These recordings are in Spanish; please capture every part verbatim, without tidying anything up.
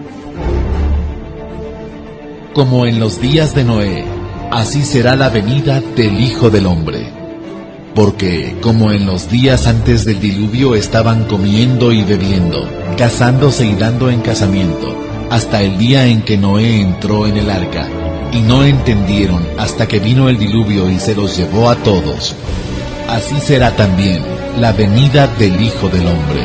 Como en los días de Noé, así será la venida del Hijo del Hombre. Porque, como en los días antes del diluvio estaban comiendo y bebiendo, casándose y dando en casamiento, hasta el día en que Noé entró en el arca, y no entendieron hasta que vino el diluvio y se los llevó a todos, así será también la venida del Hijo del Hombre.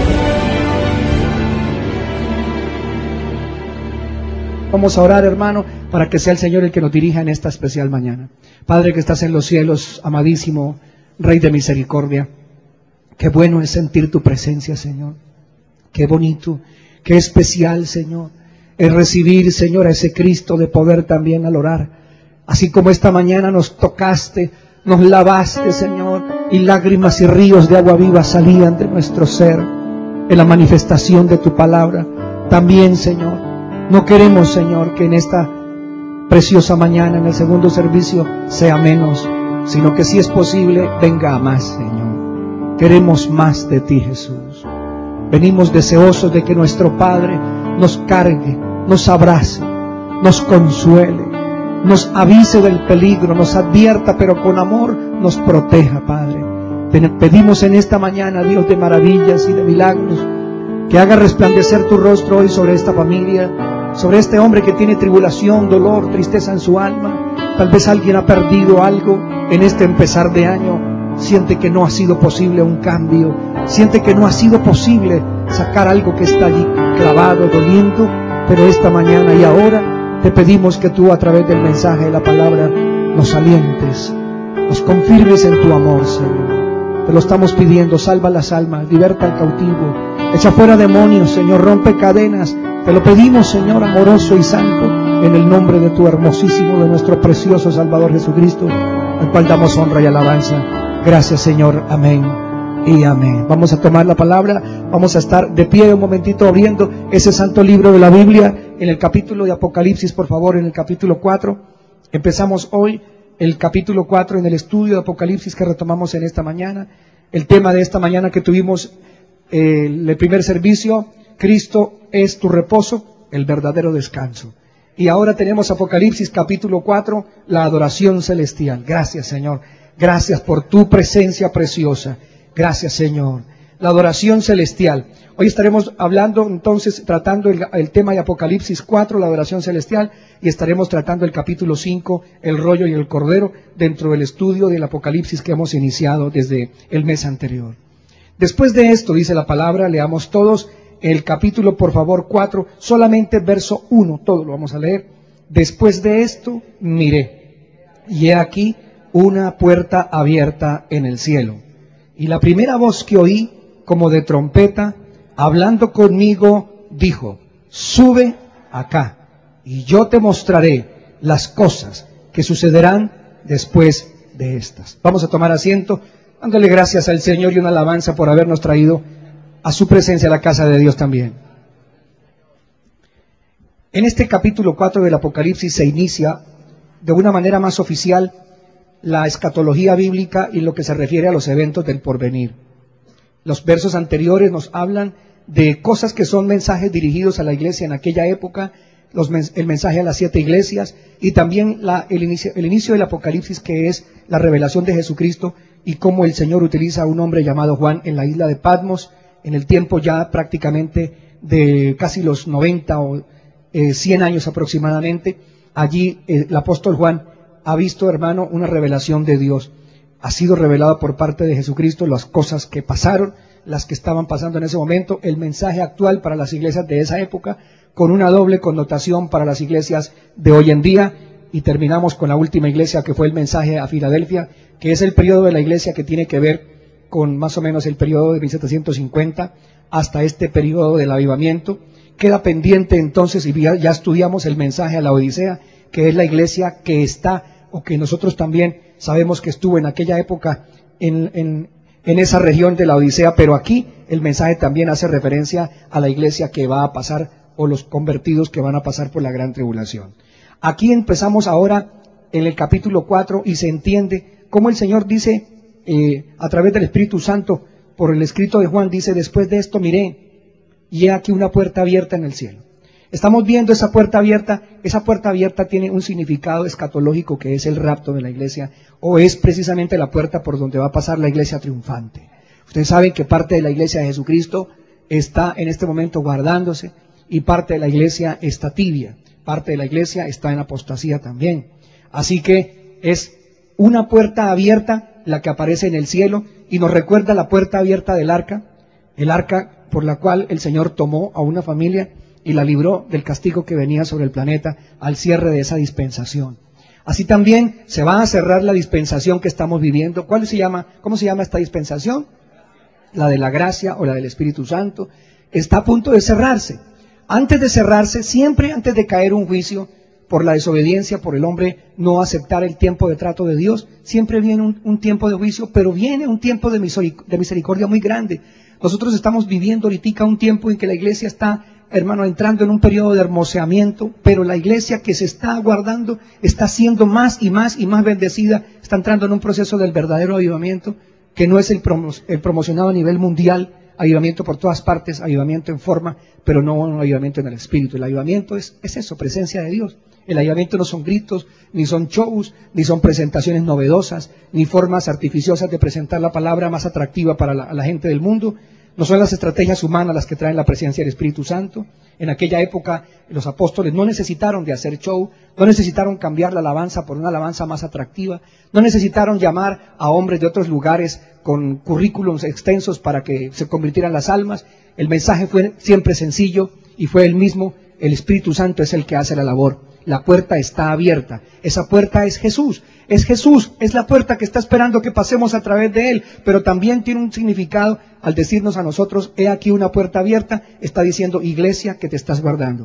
Vamos a orar, hermano, para que sea el Señor el que nos dirija en esta especial mañana. Padre que estás en los cielos, amadísimo Rey de misericordia, qué bueno es sentir tu presencia, Señor. Qué bonito, qué especial, Señor, es recibir, Señor, a ese Cristo de poder también al orar. Así como esta mañana nos tocaste, nos lavaste, Señor, y lágrimas y ríos de agua viva salían de nuestro ser en la manifestación de tu palabra. También, Señor, no queremos, Señor, que en esta preciosa mañana, en el segundo servicio, sea menos, sino que si es posible, venga a más, Señor. Queremos más de ti, Jesús. Venimos deseosos de que nuestro Padre nos cargue, nos abrace, nos consuele, nos avise del peligro, nos advierta, pero con amor nos proteja, Padre. Te pedimos en esta mañana, Dios de maravillas y de milagros, que haga resplandecer tu rostro hoy sobre esta familia, sobre este hombre que tiene tribulación, dolor, tristeza en su alma. Tal vez alguien ha perdido algo en este empezar de año, siente que no ha sido posible un cambio, siente que no ha sido posible sacar algo que está allí clavado, doliendo, pero esta mañana y ahora te pedimos que tú, a través del mensaje de la palabra, nos alientes, nos confirmes en tu amor, Señor. Te lo estamos pidiendo. Salva las almas, liberta al cautivo, echa fuera demonios, Señor, rompe cadenas. Te lo pedimos, Señor, amoroso y santo, en el nombre de tu hermosísimo, de nuestro precioso Salvador Jesucristo, al cual damos honra y alabanza. Gracias, Señor. Amén y amén. Vamos a tomar la palabra, vamos a estar de pie un momentito abriendo ese santo libro de la Biblia en el capítulo de Apocalipsis, por favor, en el capítulo cuatro. Empezamos hoy el capítulo cuatro en el estudio de Apocalipsis que retomamos en esta mañana. El tema de esta mañana que tuvimos eh, el primer servicio, Cristo es tu reposo, el verdadero descanso. Y ahora tenemos Apocalipsis capítulo cuatro, la adoración celestial. Gracias, Señor. Gracias por tu presencia preciosa. Gracias, Señor. La adoración celestial. Hoy estaremos hablando, entonces, tratando el, el tema de Apocalipsis cuatro, la adoración celestial, y estaremos tratando el capítulo cinco, el rollo y el cordero, dentro del estudio del Apocalipsis que hemos iniciado desde el mes anterior. Después de esto, dice la palabra, leamos todos el capítulo, por favor, cuatro, solamente verso uno, todo lo vamos a leer. Después de esto, miré, y he aquí una puerta abierta en el cielo. Y la primera voz que oí, como de trompeta, hablando conmigo, dijo: sube acá, y yo te mostraré las cosas que sucederán después de estas. Vamos a tomar asiento, dándole gracias al Señor y una alabanza por habernos traído a su presencia a la casa de Dios también. En este capítulo cuatro del Apocalipsis se inicia de una manera más oficial la escatología bíblica y lo que se refiere a los eventos del porvenir. Los versos anteriores nos hablan de cosas que son mensajes dirigidos a la iglesia en aquella época, los, el mensaje a las siete iglesias, y también la, el, inicio, el inicio del Apocalipsis, que es la revelación de Jesucristo y cómo el Señor utiliza a un hombre llamado Juan en la isla de Patmos, en el tiempo ya prácticamente de casi los noventa o eh, cien años aproximadamente. Allí eh, el apóstol Juan ha visto, hermano, una revelación de Dios. Ha sido revelado por parte de Jesucristo las cosas que pasaron, las que estaban pasando en ese momento, el mensaje actual para las iglesias de esa época, con una doble connotación para las iglesias de hoy en día. Y terminamos con la última iglesia, que fue el mensaje a Filadelfia, que es el periodo de la iglesia que tiene que ver con más o menos el periodo de mil setecientos cincuenta hasta este periodo del avivamiento. Queda pendiente entonces, y ya, ya estudiamos el mensaje a la Odisea, que es la iglesia que está, o que nosotros también sabemos que estuvo en aquella época en, en, en esa región de la Odisea, pero aquí el mensaje también hace referencia a la iglesia que va a pasar, o los convertidos que van a pasar por la gran tribulación. Aquí empezamos ahora en el capítulo cuatro y se entiende cómo el Señor dice, eh, a través del Espíritu Santo, por el escrito de Juan, dice: después de esto miré, y he aquí una puerta abierta en el cielo. Estamos viendo esa puerta abierta. Esa puerta abierta tiene un significado escatológico que es el rapto de la iglesia, o es precisamente la puerta por donde va a pasar la iglesia triunfante. Ustedes saben que parte de la iglesia de Jesucristo está en este momento guardándose y parte de la iglesia está tibia, parte de la iglesia está en apostasía también. Así que es una puerta abierta la que aparece en el cielo y nos recuerda la puerta abierta del arca, el arca por la cual el Señor tomó a una familia y la libró del castigo que venía sobre el planeta al cierre de esa dispensación. Así también se va a cerrar la dispensación que estamos viviendo. ¿Cuál se llama? ¿Cómo se llama esta dispensación? La de la gracia o la del Espíritu Santo. Está a punto de cerrarse. Antes de cerrarse, siempre antes de caer un juicio por la desobediencia, por el hombre no aceptar el tiempo de trato de Dios, siempre viene un, un tiempo de juicio, pero viene un tiempo de misericordia, de misericordia muy grande. Nosotros estamos viviendo ahorita un tiempo en que la iglesia está, hermano, entrando en un periodo de hermoseamiento, pero la iglesia que se está guardando está siendo más y más y más bendecida, está entrando en un proceso del verdadero avivamiento, que no es el, promo, el promocionado a nivel mundial, avivamiento por todas partes, avivamiento en forma, pero no un avivamiento en el espíritu. El avivamiento es, es eso, presencia de Dios. El avivamiento no son gritos, ni son shows, ni son presentaciones novedosas, ni formas artificiosas de presentar la palabra más atractiva para la, la gente del mundo. No son las estrategias humanas las que traen la presencia del Espíritu Santo. En aquella época los apóstoles no necesitaron de hacer show, no necesitaron cambiar la alabanza por una alabanza más atractiva, no necesitaron llamar a hombres de otros lugares con currículums extensos para que se convirtieran las almas. El mensaje fue siempre sencillo y fue el mismo. El Espíritu Santo es el que hace la labor. La puerta está abierta. Esa puerta es Jesús. Es Jesús, es la puerta que está esperando que pasemos a través de Él. Pero también tiene un significado al decirnos a nosotros, he aquí una puerta abierta. Está diciendo, iglesia, que te estás guardando.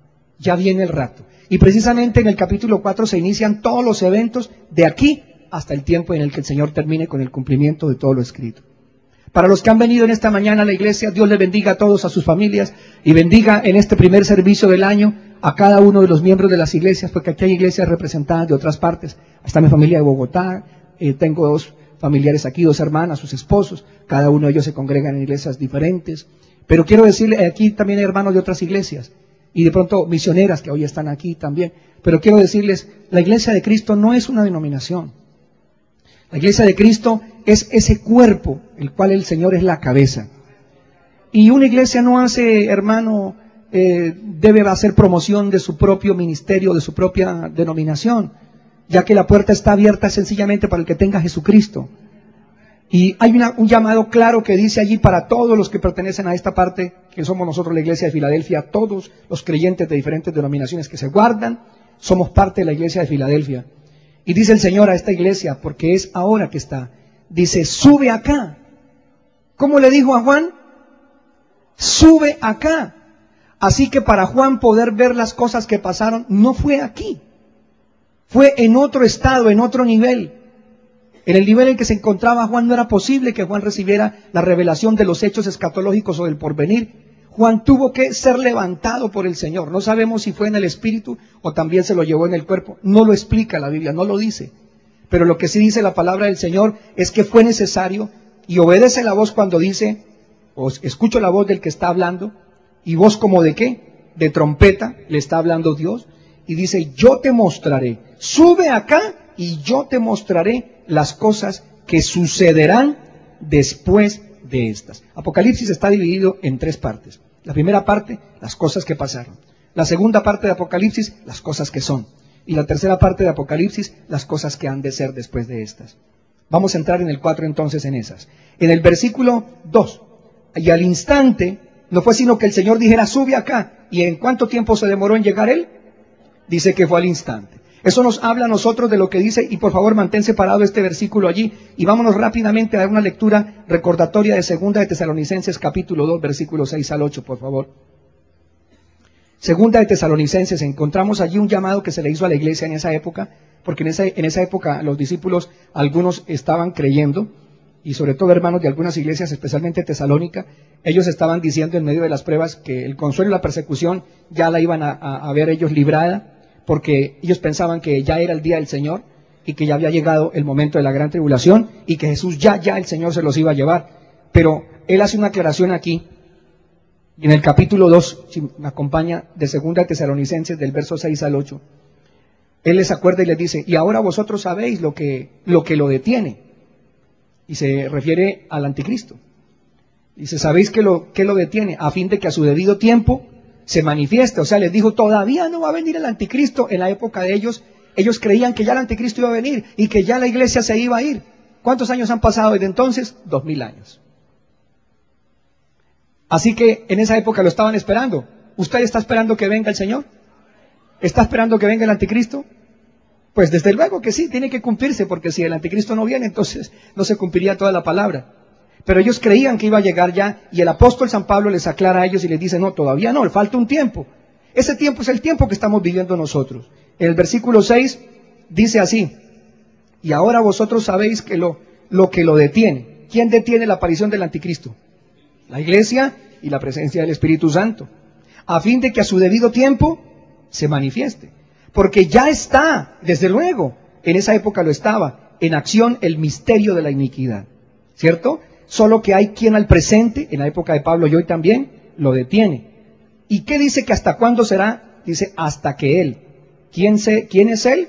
Ya viene el rato. Y precisamente en el capítulo cuatro se inician todos los eventos de aquí hasta el tiempo en el que el Señor termine con el cumplimiento de todo lo escrito. Para los que han venido en esta mañana a la iglesia, Dios les bendiga a todos, a sus familias, y bendiga en este primer servicio del año a cada uno de los miembros de las iglesias, porque aquí hay iglesias representadas de otras partes. Está mi familia de Bogotá, eh, tengo dos familiares aquí, dos hermanas, sus esposos, cada uno de ellos se congregan en iglesias diferentes. Pero quiero decirle, aquí también hay hermanos de otras iglesias, y de pronto misioneras que hoy están aquí también. Pero quiero decirles, la iglesia de Cristo no es una denominación. La iglesia de Cristo es ese cuerpo, el cual el Señor es la cabeza. Y una iglesia no hace, hermano, eh, debe hacer promoción de su propio ministerio, de su propia denominación, ya que la puerta está abierta sencillamente para el que tenga Jesucristo. Y hay una, un llamado claro que dice allí para todos los que pertenecen a esta parte, que somos nosotros la iglesia de Filadelfia, todos los creyentes de diferentes denominaciones que se guardan, somos parte de la iglesia de Filadelfia. Y dice el Señor a esta iglesia, porque es ahora que está, dice, sube acá. ¿Cómo le dijo a Juan? Sube acá. Así que para Juan poder ver las cosas que pasaron, no fue aquí. Fue en otro estado, en otro nivel. En el nivel en que se encontraba Juan no era posible que Juan recibiera la revelación de los hechos escatológicos o del porvenir. Juan tuvo que ser levantado por el Señor. No sabemos si fue en el espíritu o también se lo llevó en el cuerpo. No lo explica la Biblia, no lo dice. Pero lo que sí dice la palabra del Señor es que fue necesario, y obedece la voz cuando dice, o escucho la voz del que está hablando, y voz como de qué, de trompeta, le está hablando Dios, y dice, yo te mostraré, sube acá y yo te mostraré las cosas que sucederán después de estas. Apocalipsis está dividido en tres partes. La primera parte, las cosas que pasaron. La segunda parte de Apocalipsis, las cosas que son. Y la tercera parte de Apocalipsis, las cosas que han de ser después de estas. Vamos a entrar en el cuatro entonces en esas. En el versículo dos, y al instante, no fue sino que el Señor dijera, sube acá. ¿Y en cuánto tiempo se demoró en llegar Él? Dice que fue al instante. Eso nos habla a nosotros de lo que dice, y por favor mantén separado este versículo allí, y vámonos rápidamente a dar una lectura recordatoria de Segunda de Tesalonicenses capítulo dos, versículos seis al ocho, por favor. Segunda de Tesalonicenses, encontramos allí un llamado que se le hizo a la iglesia en esa época, porque en esa, en esa época los discípulos, algunos estaban creyendo, y sobre todo hermanos de algunas iglesias, especialmente Tesalónica, ellos estaban diciendo en medio de las pruebas que el consuelo y la persecución ya la iban a, a, a ver ellos librada, porque ellos pensaban que ya era el día del Señor y que ya había llegado el momento de la gran tribulación y que Jesús ya, ya el Señor se los iba a llevar. Pero Él hace una aclaración aquí Y en el capítulo dos, si me acompaña, de Segunda Tesalonicenses, del verso seis al ocho, él les acuerda y les dice, y ahora vosotros sabéis lo que lo, que lo detiene. Y se refiere al anticristo. Dice, ¿sabéis qué lo, qué lo detiene? A fin de que a su debido tiempo se manifieste. O sea, les dijo, todavía no va a venir el anticristo. En la época de ellos, ellos creían que ya el anticristo iba a venir y que ya la iglesia se iba a ir. ¿Cuántos años han pasado desde entonces? Dos mil años. Así que en esa época lo estaban esperando. ¿Usted está esperando que venga el Señor? ¿Está esperando que venga el anticristo? Pues desde luego que sí, tiene que cumplirse, porque si el anticristo no viene, entonces no se cumpliría toda la palabra. Pero ellos creían que iba a llegar ya, y el apóstol San Pablo les aclara a ellos y les dice, no, todavía no, falta un tiempo. Ese tiempo es el tiempo que estamos viviendo nosotros. En el versículo seis dice así, y ahora vosotros sabéis que lo, lo que lo detiene. ¿Quién detiene la aparición del anticristo? La iglesia y la presencia del Espíritu Santo, a fin de que a su debido tiempo se manifieste. Porque ya está, desde luego, en esa época lo estaba, en acción el misterio de la iniquidad, ¿cierto? Solo que hay quien al presente, en la época de Pablo y hoy también, lo detiene. ¿Y qué dice que hasta cuándo será? Dice, hasta que Él. ¿Quién, se, ¿Quién es Él?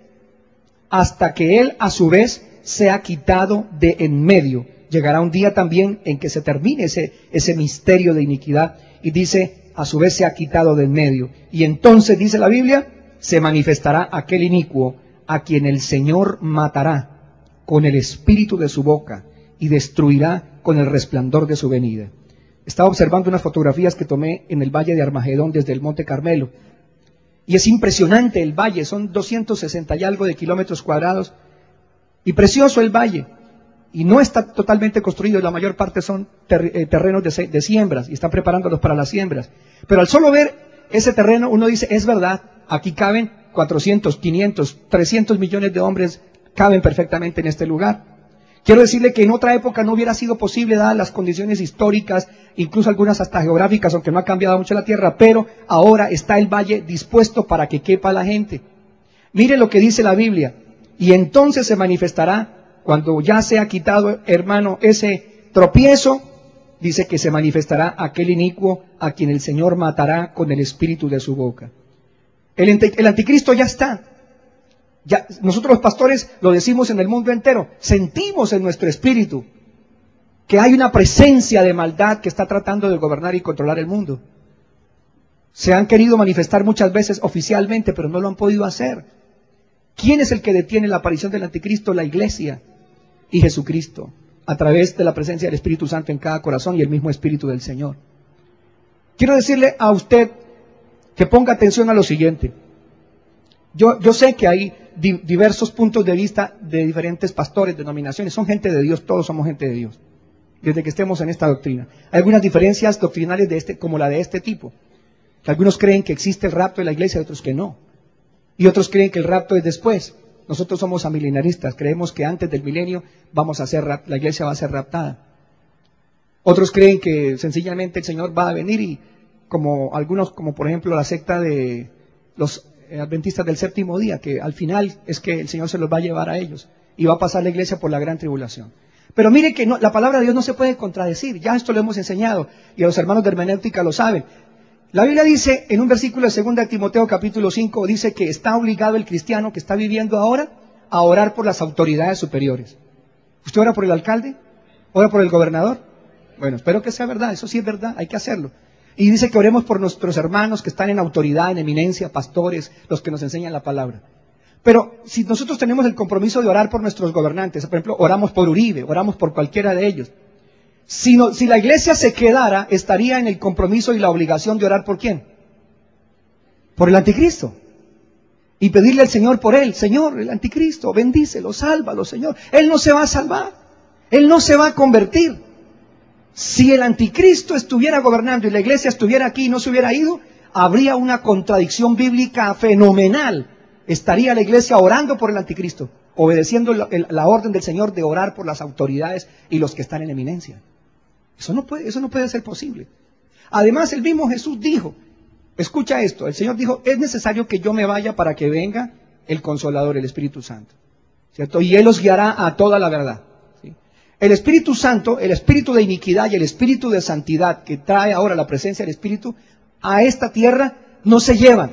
Hasta que Él, a su vez, sea quitado de en medio. Llegará un día también en que se termine ese, ese misterio de iniquidad. Y dice, a su vez sea quitado de en medio. Y entonces, dice la Biblia, se manifestará aquel inicuo a quien el Señor matará con el espíritu de su boca y destruirá con el resplandor de su venida. Estaba observando unas fotografías que tomé en el valle de Armagedón desde el Monte Carmelo. Y es impresionante el valle, son doscientos sesenta y algo de kilómetros cuadrados. Y precioso el valle. Y no está totalmente construido, la mayor parte son ter eh, terrenos de, de siembras y están preparándolos para las siembras. Pero al solo ver ese terreno uno dice, es verdad, aquí caben cuatrocientos, quinientos, trescientos millones de hombres, caben perfectamente en este lugar. Quiero decirle que en otra época no hubiera sido posible, dadas las condiciones históricas, incluso algunas hasta geográficas, aunque no ha cambiado mucho la tierra, pero ahora está el valle dispuesto para que quepa la gente. Mire lo que dice la Biblia, y entonces se manifestará, cuando ya sea quitado, hermano, ese tropiezo, dice que se manifestará aquel inicuo a quien el Señor matará con el espíritu de su boca. El, el anticristo ya está. Ya, nosotros los pastores lo decimos en el mundo entero, sentimos en nuestro espíritu que hay una presencia de maldad que está tratando de gobernar y controlar el mundo. Se han querido manifestar muchas veces oficialmente, pero no lo han podido hacer. ¿Quién es el que detiene la aparición del anticristo? La iglesia y Jesucristo, a través de la presencia del Espíritu Santo en cada corazón y el mismo Espíritu del Señor. Quiero decirle a usted que ponga atención a lo siguiente. Yo, yo sé que hay di diversos puntos de vista de diferentes pastores, denominaciones, son gente de Dios, todos somos gente de Dios, desde que estemos en esta doctrina. Hay algunas diferencias doctrinales de este, como la de este tipo, que algunos creen que existe el rapto de la iglesia y otros que no, y otros creen que el rapto es después. Nosotros somos amilenaristas, creemos que antes del milenio vamos a ser, la iglesia va a ser raptada. Otros creen que sencillamente el Señor va a venir y, como algunos, como por ejemplo la secta de los adventistas del séptimo día, que al final es que el Señor se los va a llevar a ellos y va a pasar la iglesia por la gran tribulación. Pero mire que no, la palabra de Dios no se puede contradecir, ya esto lo hemos enseñado y los hermanos de hermenéutica lo saben. La Biblia dice en un versículo de segunda de Timoteo capítulo cinco, dice que está obligado el cristiano que está viviendo ahora a orar por las autoridades superiores. ¿Usted ora por el alcalde? ¿Ora por el gobernador? Bueno, espero que sea verdad, eso sí es verdad, hay que hacerlo. Y dice que oremos por nuestros hermanos que están en autoridad, en eminencia, pastores, los que nos enseñan la palabra. Pero si nosotros tenemos el compromiso de orar por nuestros gobernantes, por ejemplo, oramos por Uribe, oramos por cualquiera de ellos. Si, no, si la iglesia se quedara, estaría en el compromiso y la obligación de orar ¿por quién? Por el anticristo. Y pedirle al Señor por él. Señor, el anticristo, bendícelo, sálvalo, Señor. Él no se va a salvar. Él no se va a convertir. Si el anticristo estuviera gobernando y la iglesia estuviera aquí y no se hubiera ido, habría una contradicción bíblica fenomenal. Estaría la iglesia orando por el anticristo, obedeciendo la, la orden del Señor de orar por las autoridades y los que están en eminencia. Eso no puede, eso no puede ser posible. Además, el mismo Jesús dijo, escucha esto, el Señor dijo, es necesario que yo me vaya para que venga el Consolador, el Espíritu Santo, ¿cierto? Y Él os guiará a toda la verdad, ¿sí? El Espíritu Santo, el Espíritu de iniquidad y el Espíritu de santidad que trae ahora la presencia del Espíritu a esta tierra no se llevan.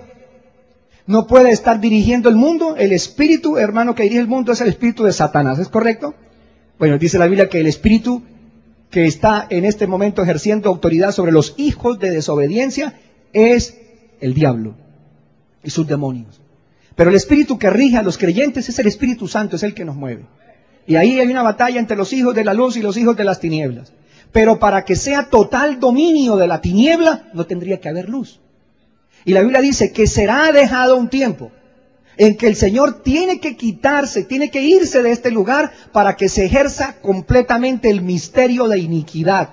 No puede estar dirigiendo el mundo. El Espíritu, hermano, que dirige el mundo es el Espíritu de Satanás, ¿es correcto? Bueno, dice la Biblia que el Espíritu que está en este momento ejerciendo autoridad sobre los hijos de desobediencia es el diablo y sus demonios. Pero el Espíritu que rige a los creyentes es el Espíritu Santo, es el que nos mueve. Y ahí hay una batalla entre los hijos de la luz y los hijos de las tinieblas. Pero para que sea total dominio de la tiniebla, no tendría que haber luz. Y la Biblia dice que será dejado un tiempo en que el Señor tiene que quitarse, tiene que irse de este lugar para que se ejerza completamente el misterio de iniquidad.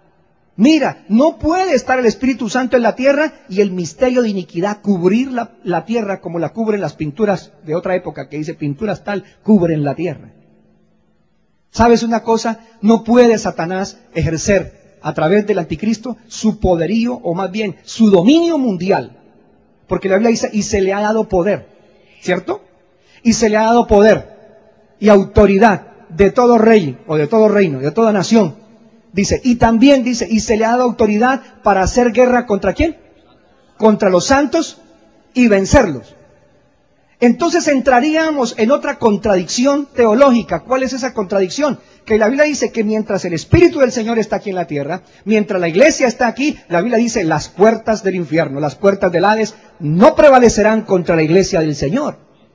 Mira, no puede estar el Espíritu Santo en la tierra y el misterio de iniquidad cubrir la, la tierra como la cubren las pinturas de otra época que dice pinturas tal, cubren la tierra. ¿Sabes una cosa? No puede Satanás ejercer a través del anticristo su poderío, o más bien su dominio mundial. Porque la Biblia dice, y se le ha dado poder, ¿cierto? Y se le ha dado poder y autoridad de todo rey, o de todo reino, de toda nación. Dice, y también dice, y se le ha dado autoridad para hacer guerra ¿contra quién? Contra los santos y vencerlos. Entonces entraríamos en otra contradicción teológica. ¿Cuál es esa contradicción? Que la Biblia dice que mientras el Espíritu del Señor está aquí en la tierra, mientras la iglesia está aquí, la Biblia dice las puertas del infierno, las puertas del Hades, no prevalecerán contra la iglesia del Señor.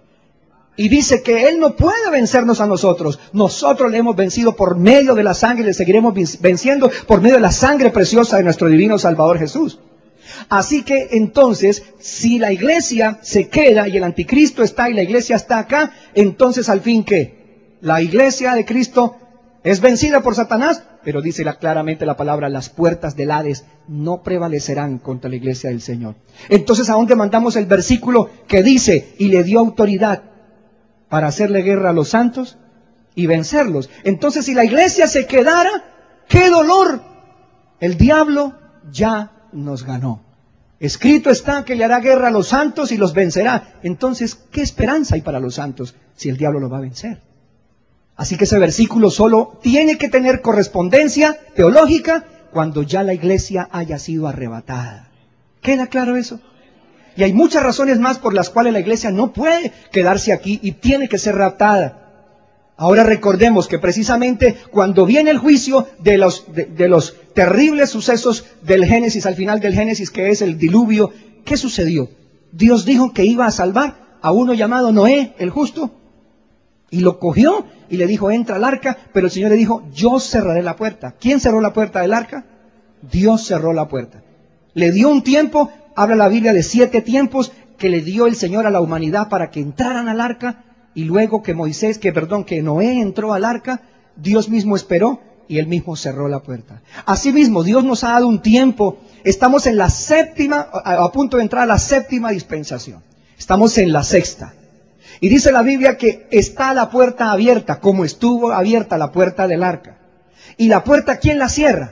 Y dice que Él no puede vencernos a nosotros. Nosotros le hemos vencido por medio de la sangre, le seguiremos venciendo por medio de la sangre preciosa de nuestro divino Salvador Jesús. Así que entonces, si la iglesia se queda y el anticristo está y la iglesia está acá, entonces al fin ¿qué? La iglesia de Cristo es vencida por Satanás, pero dice la, claramente la palabra, las puertas del Hades no prevalecerán contra la iglesia del Señor. Entonces, ¿a dónde mandamos el versículo que dice, y le dio autoridad para hacerle guerra a los santos y vencerlos? Entonces, si la iglesia se quedara, ¡qué dolor! El diablo ya nos ganó. Escrito está que le hará guerra a los santos y los vencerá. Entonces, ¿qué esperanza hay para los santos si el diablo los va a vencer? Así que ese versículo solo tiene que tener correspondencia teológica cuando ya la iglesia haya sido arrebatada. ¿Queda claro eso? Y hay muchas razones más por las cuales la iglesia no puede quedarse aquí y tiene que ser raptada. Ahora recordemos que precisamente cuando viene el juicio de los, de, de los terribles sucesos del Génesis, al final del Génesis, que es el diluvio, ¿qué sucedió? Dios dijo que iba a salvar a uno llamado Noé, el justo, y lo cogió y le dijo, entra al arca, pero el Señor le dijo, yo cerraré la puerta. ¿Quién cerró la puerta del arca? Dios cerró la puerta. Le dio un tiempo, habla la Biblia de siete tiempos que le dio el Señor a la humanidad para que entraran al arca. Y luego que Moisés, que perdón, que Noé entró al arca, Dios mismo esperó y Él mismo cerró la puerta. Asimismo, Dios nos ha dado un tiempo. Estamos en la séptima, a, a punto de entrar a la séptima dispensación. Estamos en la sexta. Y dice la Biblia que está la puerta abierta, como estuvo abierta la puerta del arca. ¿Y la puerta quién la cierra?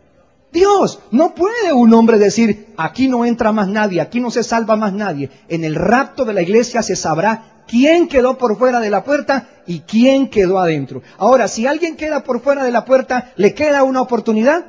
Dios. No puede un hombre decir, aquí no entra más nadie, aquí no se salva más nadie. En el rapto de la iglesia se sabrá quién quedó por fuera de la puerta y quién quedó adentro. Ahora, si alguien queda por fuera de la puerta, ¿le queda una oportunidad?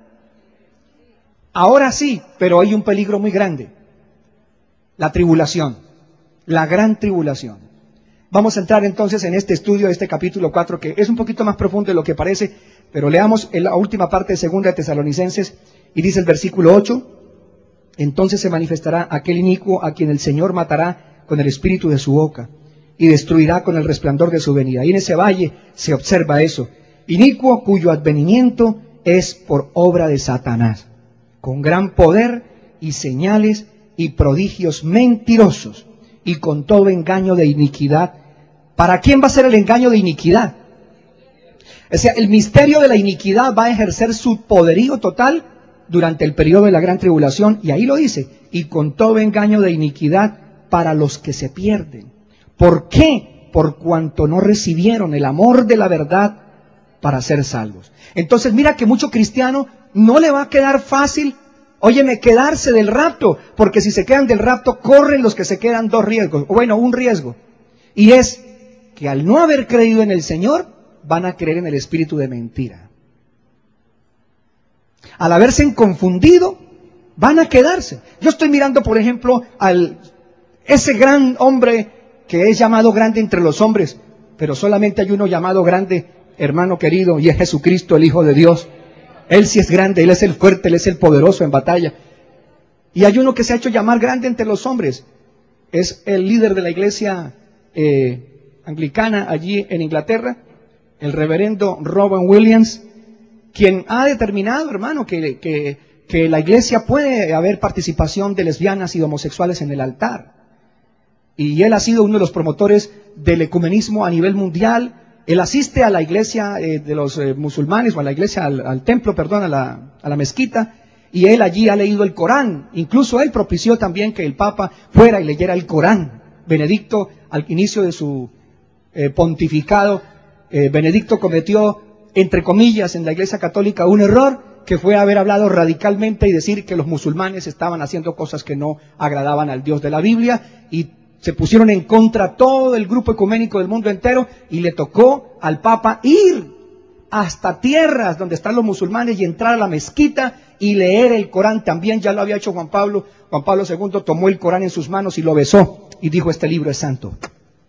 Ahora sí, pero hay un peligro muy grande. La tribulación, la gran tribulación. Vamos a entrar entonces en este estudio de este capítulo cuatro, que es un poquito más profundo de lo que parece, pero leamos en la última parte de Segunda de Tesalonicenses, y dice el versículo ocho, entonces se manifestará aquel inicuo a quien el Señor matará con el espíritu de su boca, y destruirá con el resplandor de su venida. Y en ese valle se observa eso. Inicuo cuyo advenimiento es por obra de Satanás, con gran poder y señales y prodigios mentirosos, y con todo engaño de iniquidad. ¿Para quién va a ser el engaño de iniquidad? O sea, el misterio de la iniquidad va a ejercer su poderío total durante el periodo de la gran tribulación, y ahí lo dice, y con todo engaño de iniquidad para los que se pierden. ¿Por qué? Por cuanto no recibieron el amor de la verdad para ser salvos. Entonces mira que mucho cristiano no le va a quedar fácil, óyeme, quedarse del rapto, porque si se quedan del rapto corren los que se quedan dos riesgos, o bueno, un riesgo, y es que al no haber creído en el Señor, van a creer en el espíritu de mentira. Al haberse confundido, van a quedarse. Yo estoy mirando, por ejemplo, al ese gran hombre que es llamado grande entre los hombres, pero solamente hay uno llamado grande, hermano querido, y es Jesucristo, el Hijo de Dios. Él sí es grande, Él es el fuerte, Él es el poderoso en batalla. Y hay uno que se ha hecho llamar grande entre los hombres. Es el líder de la iglesia eh, anglicana allí en Inglaterra, el reverendo Robin Williams, quien ha determinado, hermano, que, que, que la iglesia puede haber participación de lesbianas y homosexuales en el altar. Y él ha sido uno de los promotores del ecumenismo a nivel mundial. Él asiste a la iglesia eh, de los eh, musulmanes, o a la iglesia, al, al templo, perdón, a la, a la mezquita, y él allí ha leído el Corán. Incluso él propició también que el Papa fuera y leyera el Corán. Benedicto, al inicio de su eh, pontificado, eh, Benedicto cometió, entre comillas, en la iglesia católica un error, que fue haber hablado radicalmente y decir que los musulmanes estaban haciendo cosas que no agradaban al Dios de la Biblia, y se pusieron en contra todo el grupo ecuménico del mundo entero, y le tocó al Papa ir hasta tierras donde están los musulmanes y entrar a la mezquita y leer el Corán. También ya lo había hecho Juan Pablo. Juan Pablo segundo tomó el Corán en sus manos y lo besó y dijo: este libro es santo.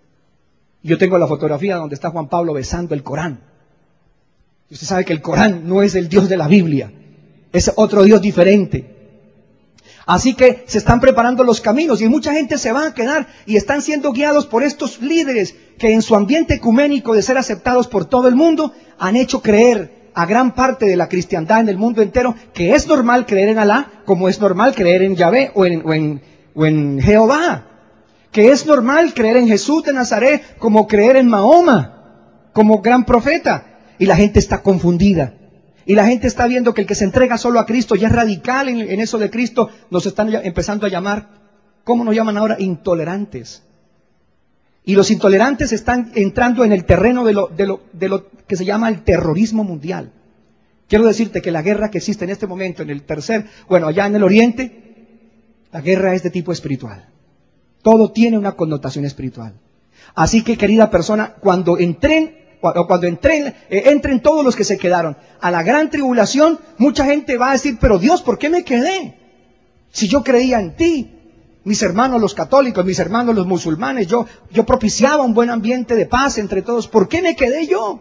Yo tengo la fotografía donde está Juan Pablo besando el Corán. Y usted sabe que el Corán no es el Dios de la Biblia, es otro Dios diferente. Así que se están preparando los caminos y mucha gente se va a quedar y están siendo guiados por estos líderes que en su ambiente ecuménico de ser aceptados por todo el mundo han hecho creer a gran parte de la cristiandad en el mundo entero que es normal creer en Alá como es normal creer en Yahvé o en, o en, o en Jehová, que es normal creer en Jesús de Nazaret como creer en Mahoma como gran profeta, y la gente está confundida. Y la gente está viendo que el que se entrega solo a Cristo ya es radical en, en eso de Cristo. Nos están ya empezando a llamar, ¿cómo nos llaman ahora? Intolerantes. Y los intolerantes están entrando en el terreno de lo, de lo, de lo que se llama el terrorismo mundial. Quiero decirte que la guerra que existe en este momento, en el tercer, bueno, allá en el Oriente, la guerra es de tipo espiritual. Todo tiene una connotación espiritual. Así que, querida persona, cuando entren o cuando entren, eh, entren todos los que se quedaron a la gran tribulación, mucha gente va a decir: pero Dios, ¿por qué me quedé? Si yo creía en ti, mis hermanos los católicos, mis hermanos los musulmanes, yo, yo propiciaba un buen ambiente de paz entre todos, ¿por qué me quedé yo?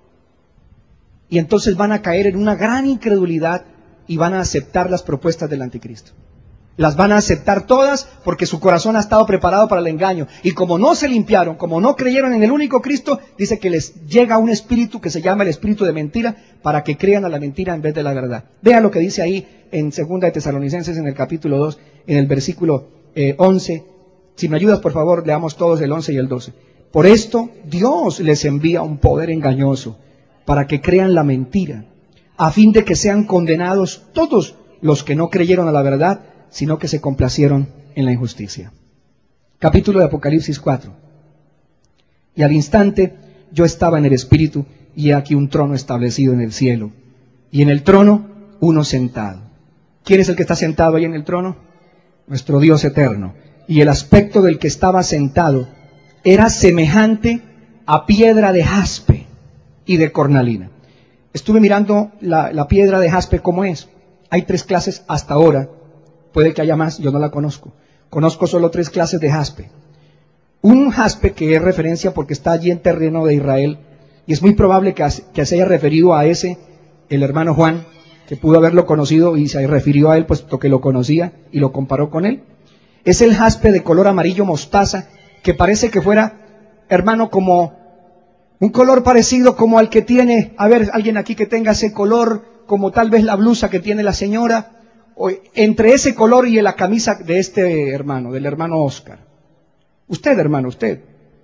Y entonces van a caer en una gran incredulidad y van a aceptar las propuestas del anticristo. Las van a aceptar todas porque su corazón ha estado preparado para el engaño. Y como no se limpiaron, como no creyeron en el único Cristo, dice que les llega un espíritu que se llama el espíritu de mentira para que crean a la mentira en vez de la verdad. Vea lo que dice ahí en Segunda de Tesalonicenses en el capítulo dos, en el versículo eh, once. Si me ayudas, por favor, leamos todos el once y el doce. Por esto Dios les envía un poder engañoso para que crean la mentira, a fin de que sean condenados todos los que no creyeron a la verdad, sino que se complacieron en la injusticia. Capítulo de Apocalipsis cuatro. Y al instante yo estaba en el Espíritu, y he aquí un trono establecido en el cielo, y en el trono uno sentado. ¿Quién es el que está sentado ahí en el trono? Nuestro Dios eterno. Y el aspecto del que estaba sentado era semejante a piedra de jaspe y de cornalina. Estuve mirando la, la piedra de jaspe cómo es. Hay tres clases hasta ahora. Puede que haya más, yo no la conozco. Conozco solo tres clases de jaspe. Un jaspe que es referencia porque está allí en terreno de Israel, y es muy probable que, que se haya referido a ese, el hermano Juan, que pudo haberlo conocido y se refirió a él puesto que lo conocía y lo comparó con él. Es el jaspe de color amarillo mostaza, que parece que fuera, hermano, como un color parecido como al que tiene, a ver, alguien aquí que tenga ese color, como tal vez la blusa que tiene la señora, o entre ese color y la camisa de este hermano, del hermano Oscar. Usted, hermano, usted.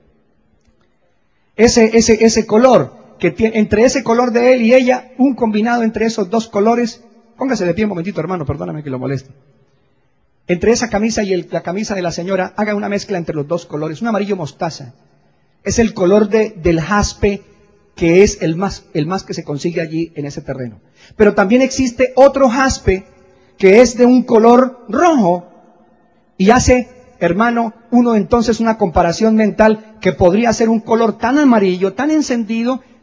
Ese, ese, ese color, que tiene, entre ese color de él y ella, un combinado entre esos dos colores. Póngase de pie un momentito, hermano, perdóname que lo moleste. Entre esa camisa y el, la camisa de la señora, haga una mezcla entre los dos colores, un amarillo mostaza. Es el color de, del jaspe, que es el más, el más que se consigue allí en ese terreno. Pero también existe otro jaspe, que es de un color rojo, y hace, hermano, uno entonces una comparación mental que podría ser un color tan amarillo, tan encendido,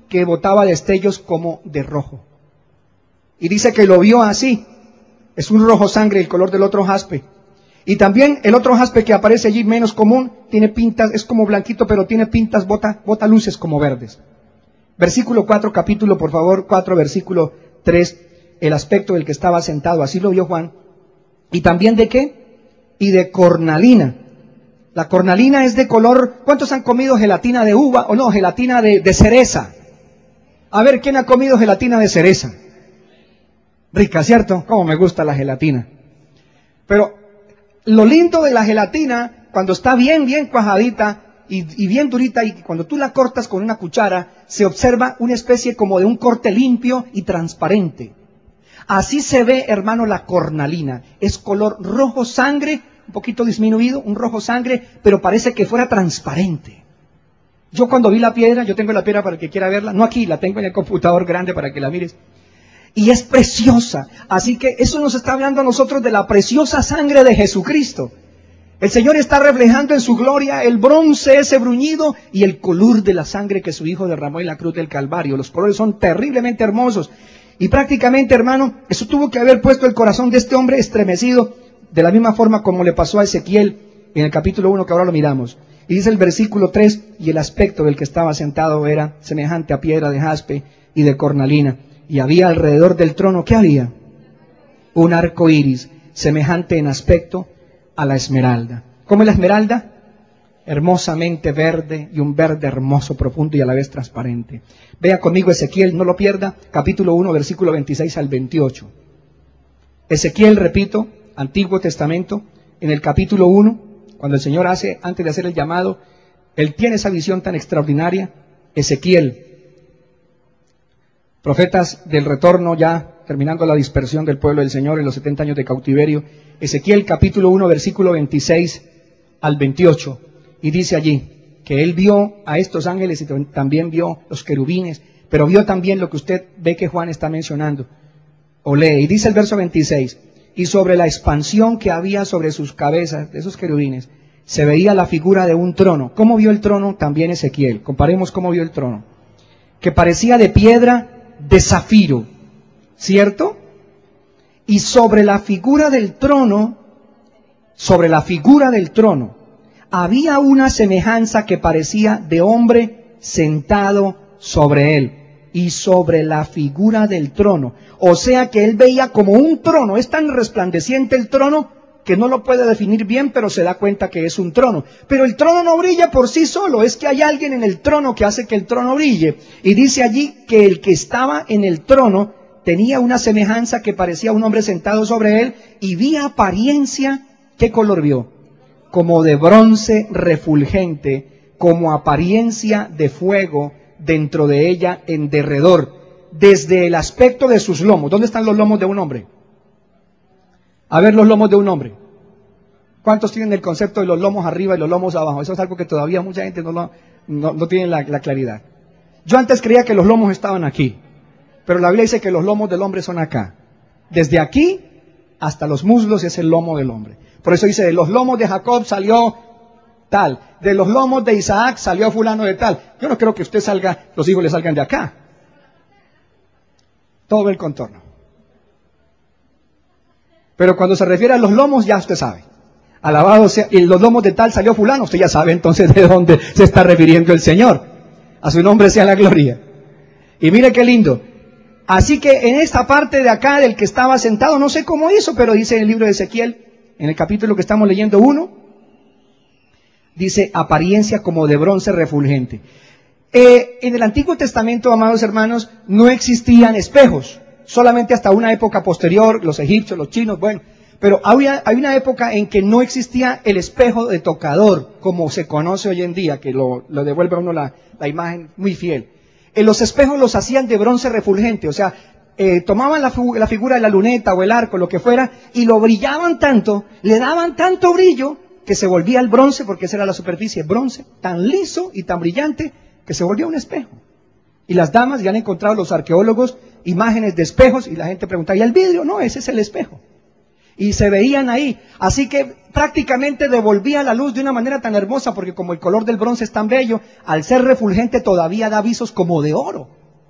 que botaba destellos como de rojo. Y dice que lo vio así. Es un rojo sangre, el color del otro jaspe. Y también el otro jaspe que aparece allí, menos común, tiene pintas, es como blanquito, pero tiene pintas, bota, bota luces como verdes. Versículo cuatro, capítulo, por favor, cuatro, versículo tres, el aspecto del que estaba sentado, así lo vio Juan. ¿Y también de qué? Y de cornalina. La cornalina es de color, ¿cuántos han comido gelatina de uva? O no, gelatina de, de cereza. A ver, ¿quién ha comido gelatina de cereza? Rica, ¿cierto? Cómo me gusta la gelatina. Pero lo lindo de la gelatina, cuando está bien, bien cuajadita y, y bien durita, y cuando tú la cortas con una cuchara, se observa una especie como de un corte limpio y transparente. Así se ve, hermano, la cornalina. Es color rojo sangre, un poquito disminuido, un rojo sangre, pero parece que fuera transparente. Yo cuando vi la piedra, yo tengo la piedra para el que quiera verla, no aquí, la tengo en el computador grande para que la mires. Y es preciosa. Así que eso nos está hablando a nosotros de la preciosa sangre de Jesucristo. El Señor está reflejando en su gloria el bronce ese bruñido y el color de la sangre que su Hijo derramó en la cruz del Calvario. Los colores son terriblemente hermosos. Y prácticamente, hermano, eso tuvo que haber puesto el corazón de este hombre estremecido, de la misma forma como le pasó a Ezequiel en el capítulo uno que ahora lo miramos. Y dice el versículo tres, y el aspecto del que estaba sentado era semejante a piedra de jaspe y de cornalina. Y había alrededor del trono, ¿qué había? Un arco iris, semejante en aspecto a la esmeralda. ¿Cómo es la esmeralda? Hermosamente verde, y un verde hermoso, profundo y a la vez transparente. Vea conmigo Ezequiel, no lo pierda, capítulo uno, versículo veintiséis al veintiocho. Ezequiel, repito, Antiguo Testamento, en el capítulo uno, cuando el Señor hace, antes de hacer el llamado, Él tiene esa visión tan extraordinaria. Ezequiel, profetas del retorno, ya terminando la dispersión del pueblo del Señor en los setenta años de cautiverio. Ezequiel capítulo uno, versículo veintiséis al veintiocho. Y dice allí que él vio a estos ángeles y también vio los querubines, pero vio también lo que usted ve que Juan está mencionando. O lee, y dice el verso veintiséis, y sobre la expansión que había sobre sus cabezas, de esos querubines, se veía la figura de un trono. ¿Cómo vio el trono? También Ezequiel. Comparemos cómo vio el trono. Que parecía de piedra de zafiro, ¿cierto? Y sobre la figura del trono, sobre la figura del trono, había una semejanza que parecía de hombre sentado sobre él. Y sobre la figura del trono, o sea que él veía como un trono. Es tan resplandeciente el trono que no lo puede definir bien, pero se da cuenta que es un trono. Pero el trono no brilla por sí solo, es que hay alguien en el trono que hace que el trono brille. Y dice allí que el que estaba en el trono tenía una semejanza que parecía un hombre sentado sobre él, y vi apariencia, ¿qué color vio? Como de bronce refulgente, como apariencia de fuego dentro de ella en derredor, desde el aspecto de sus lomos. ¿Dónde están los lomos de un hombre? A ver los lomos de un hombre. ¿Cuántos tienen el concepto de los lomos arriba y los lomos abajo? Eso es algo que todavía mucha gente no, lo, no, no tiene la, la claridad. Yo antes creía que los lomos estaban aquí, pero la Biblia dice que los lomos del hombre son acá. Desde aquí hasta los muslos es el lomo del hombre. Por eso dice, de los lomos de Jacob salió tal, de los lomos de Isaac salió fulano de tal. Yo no creo que usted salga, los hijos le salgan de acá. Todo el contorno. Pero cuando se refiere a los lomos, ya usted sabe. Alabado sea, y los lomos de tal salió fulano, usted ya sabe entonces de dónde se está refiriendo el Señor. A su nombre sea la gloria. Y mire qué lindo. Así que en esta parte de acá del que estaba sentado, no sé cómo hizo, pero dice en el libro de Ezequiel, en el capítulo que estamos leyendo uno, dice apariencia como de bronce refulgente. Eh, en el Antiguo Testamento, amados hermanos, no existían espejos, solamente hasta una época posterior, los egipcios, los chinos, bueno, pero había, hay una época en que no existía el espejo de tocador, como se conoce hoy en día, que lo, lo devuelve a uno la, la imagen muy fiel. En los espejos los hacían de bronce refulgente, o sea, eh, tomaban la, la figura de la luneta o el arco, lo que fuera, y lo brillaban tanto, le daban tanto brillo, que se volvía el bronce, porque esa era la superficie, bronce, tan liso y tan brillante, que se volvía un espejo. Y las damas, ya han encontrado los arqueólogos imágenes de espejos, y la gente pregunta, ¿y el vidrio? No, ese es el espejo. Y se veían ahí, así que prácticamente devolvía la luz de una manera tan hermosa, porque como el color del bronce es tan bello, al ser refulgente todavía da visos como de oro.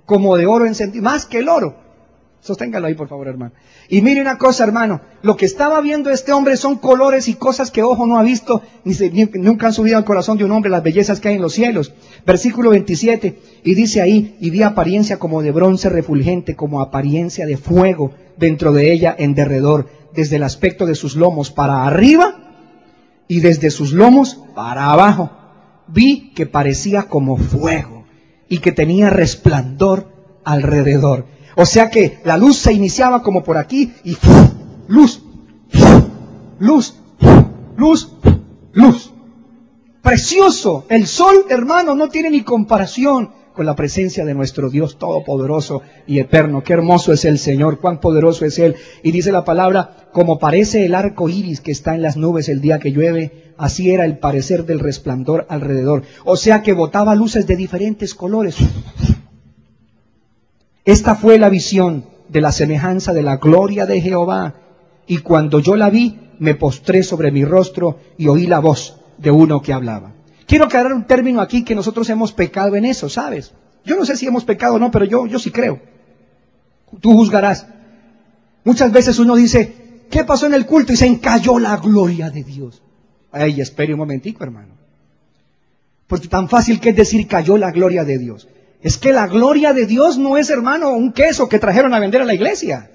como de oro encendido, más que el oro. Sosténgalo ahí, por favor, hermano. Y mire una cosa, hermano, lo que estaba viendo este hombre son colores y cosas que ojo no ha visto, ni, se, ni nunca han subido al corazón de un hombre las bellezas que hay en los cielos. Versículo veintisiete, y dice ahí, y vi apariencia como de bronce refulgente, como apariencia de fuego dentro de ella en derredor, desde el aspecto de sus lomos para arriba y desde sus lomos para abajo. Vi que parecía como fuego y que tenía resplandor alrededor. O sea que la luz se iniciaba como por aquí y ¡fuf! luz, ¡fuf! luz, ¡fuf! luz, ¡fuf! luz. Precioso. El sol, hermano, no tiene ni comparación con la presencia de nuestro Dios todopoderoso y eterno. Qué hermoso es el Señor, cuán poderoso es Él. Y dice la palabra, como parece el arco iris que está en las nubes el día que llueve, así era el parecer del resplandor alrededor. O sea que botaba luces de diferentes colores. Esta fue la visión de la semejanza de la gloria de Jehová. Y cuando yo la vi, me postré sobre mi rostro y oí la voz de uno que hablaba. Quiero aclarar un término aquí que nosotros hemos pecado en eso, ¿sabes? Yo no sé si hemos pecado o no, pero yo, yo sí creo. Tú juzgarás. Muchas veces uno dice, ¿qué pasó en el culto? Y se encalló la gloria de Dios. Ay, espere un momentico, hermano. Porque tan fácil que es decir cayó la gloria de Dios. Es que la gloria de Dios no es, hermano, un queso que trajeron a vender a la iglesia.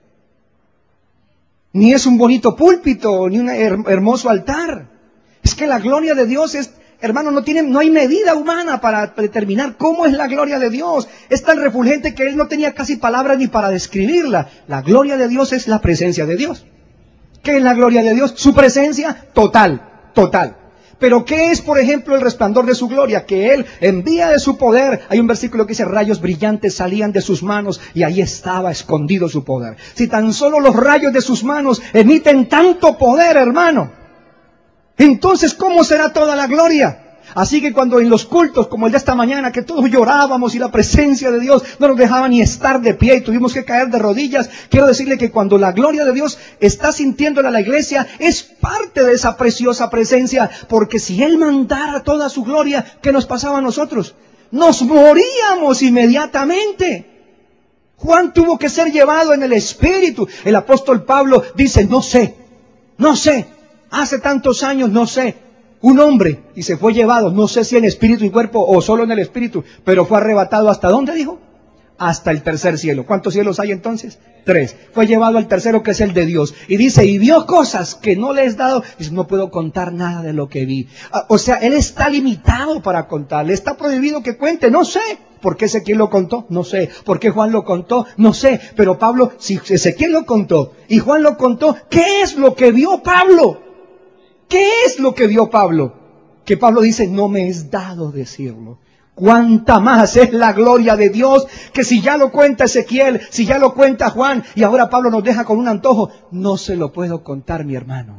Ni es un bonito púlpito, ni un her- hermoso altar. Es que la gloria de Dios es, hermano, no tiene, no hay medida humana para determinar cómo es la gloria de Dios. Es tan refulgente que él no tenía casi palabras ni para describirla. La gloria de Dios es la presencia de Dios. ¿Qué es la gloria de Dios? Su presencia total, total. Pero ¿qué es, por ejemplo, el resplandor de su gloria? Que Él envía de su poder. Hay un versículo que dice, rayos brillantes salían de sus manos y ahí estaba escondido su poder. Si tan solo los rayos de sus manos emiten tanto poder, hermano, entonces ¿cómo será toda la gloria? Así que cuando en los cultos, como el de esta mañana, que todos llorábamos y la presencia de Dios no nos dejaba ni estar de pie y tuvimos que caer de rodillas, quiero decirle que cuando la gloria de Dios está sintiéndola la iglesia, es parte de esa preciosa presencia, porque si Él mandara toda su gloria, ¿qué nos pasaba a nosotros? Nos moríamos inmediatamente. Juan tuvo que ser llevado en el Espíritu. El apóstol Pablo dice, no sé, no sé, hace tantos años, no sé. Un hombre, y se fue llevado, no sé si en espíritu y cuerpo o solo en el espíritu, pero fue arrebatado ¿hasta dónde dijo? Hasta el tercer cielo. ¿Cuántos cielos hay entonces? Tres. Fue llevado al tercero, que es el de Dios. Y dice, y vio cosas que no le es dado. Dice, no puedo contar nada de lo que vi. O sea, él está limitado para contar. Le está prohibido que cuente. No sé. ¿Por qué Ezequiel lo contó? No sé. ¿Por qué Juan lo contó? No sé. Pero Pablo, si Ezequiel lo contó y Juan lo contó, ¿qué es lo que vio Pablo? ¿Qué es lo que vio Pablo? Que Pablo dice, no me es dado decirlo. Cuánta más es la gloria de Dios, que si ya lo cuenta Ezequiel, si ya lo cuenta Juan, y ahora Pablo nos deja con un antojo, no se lo puedo contar, mi hermano.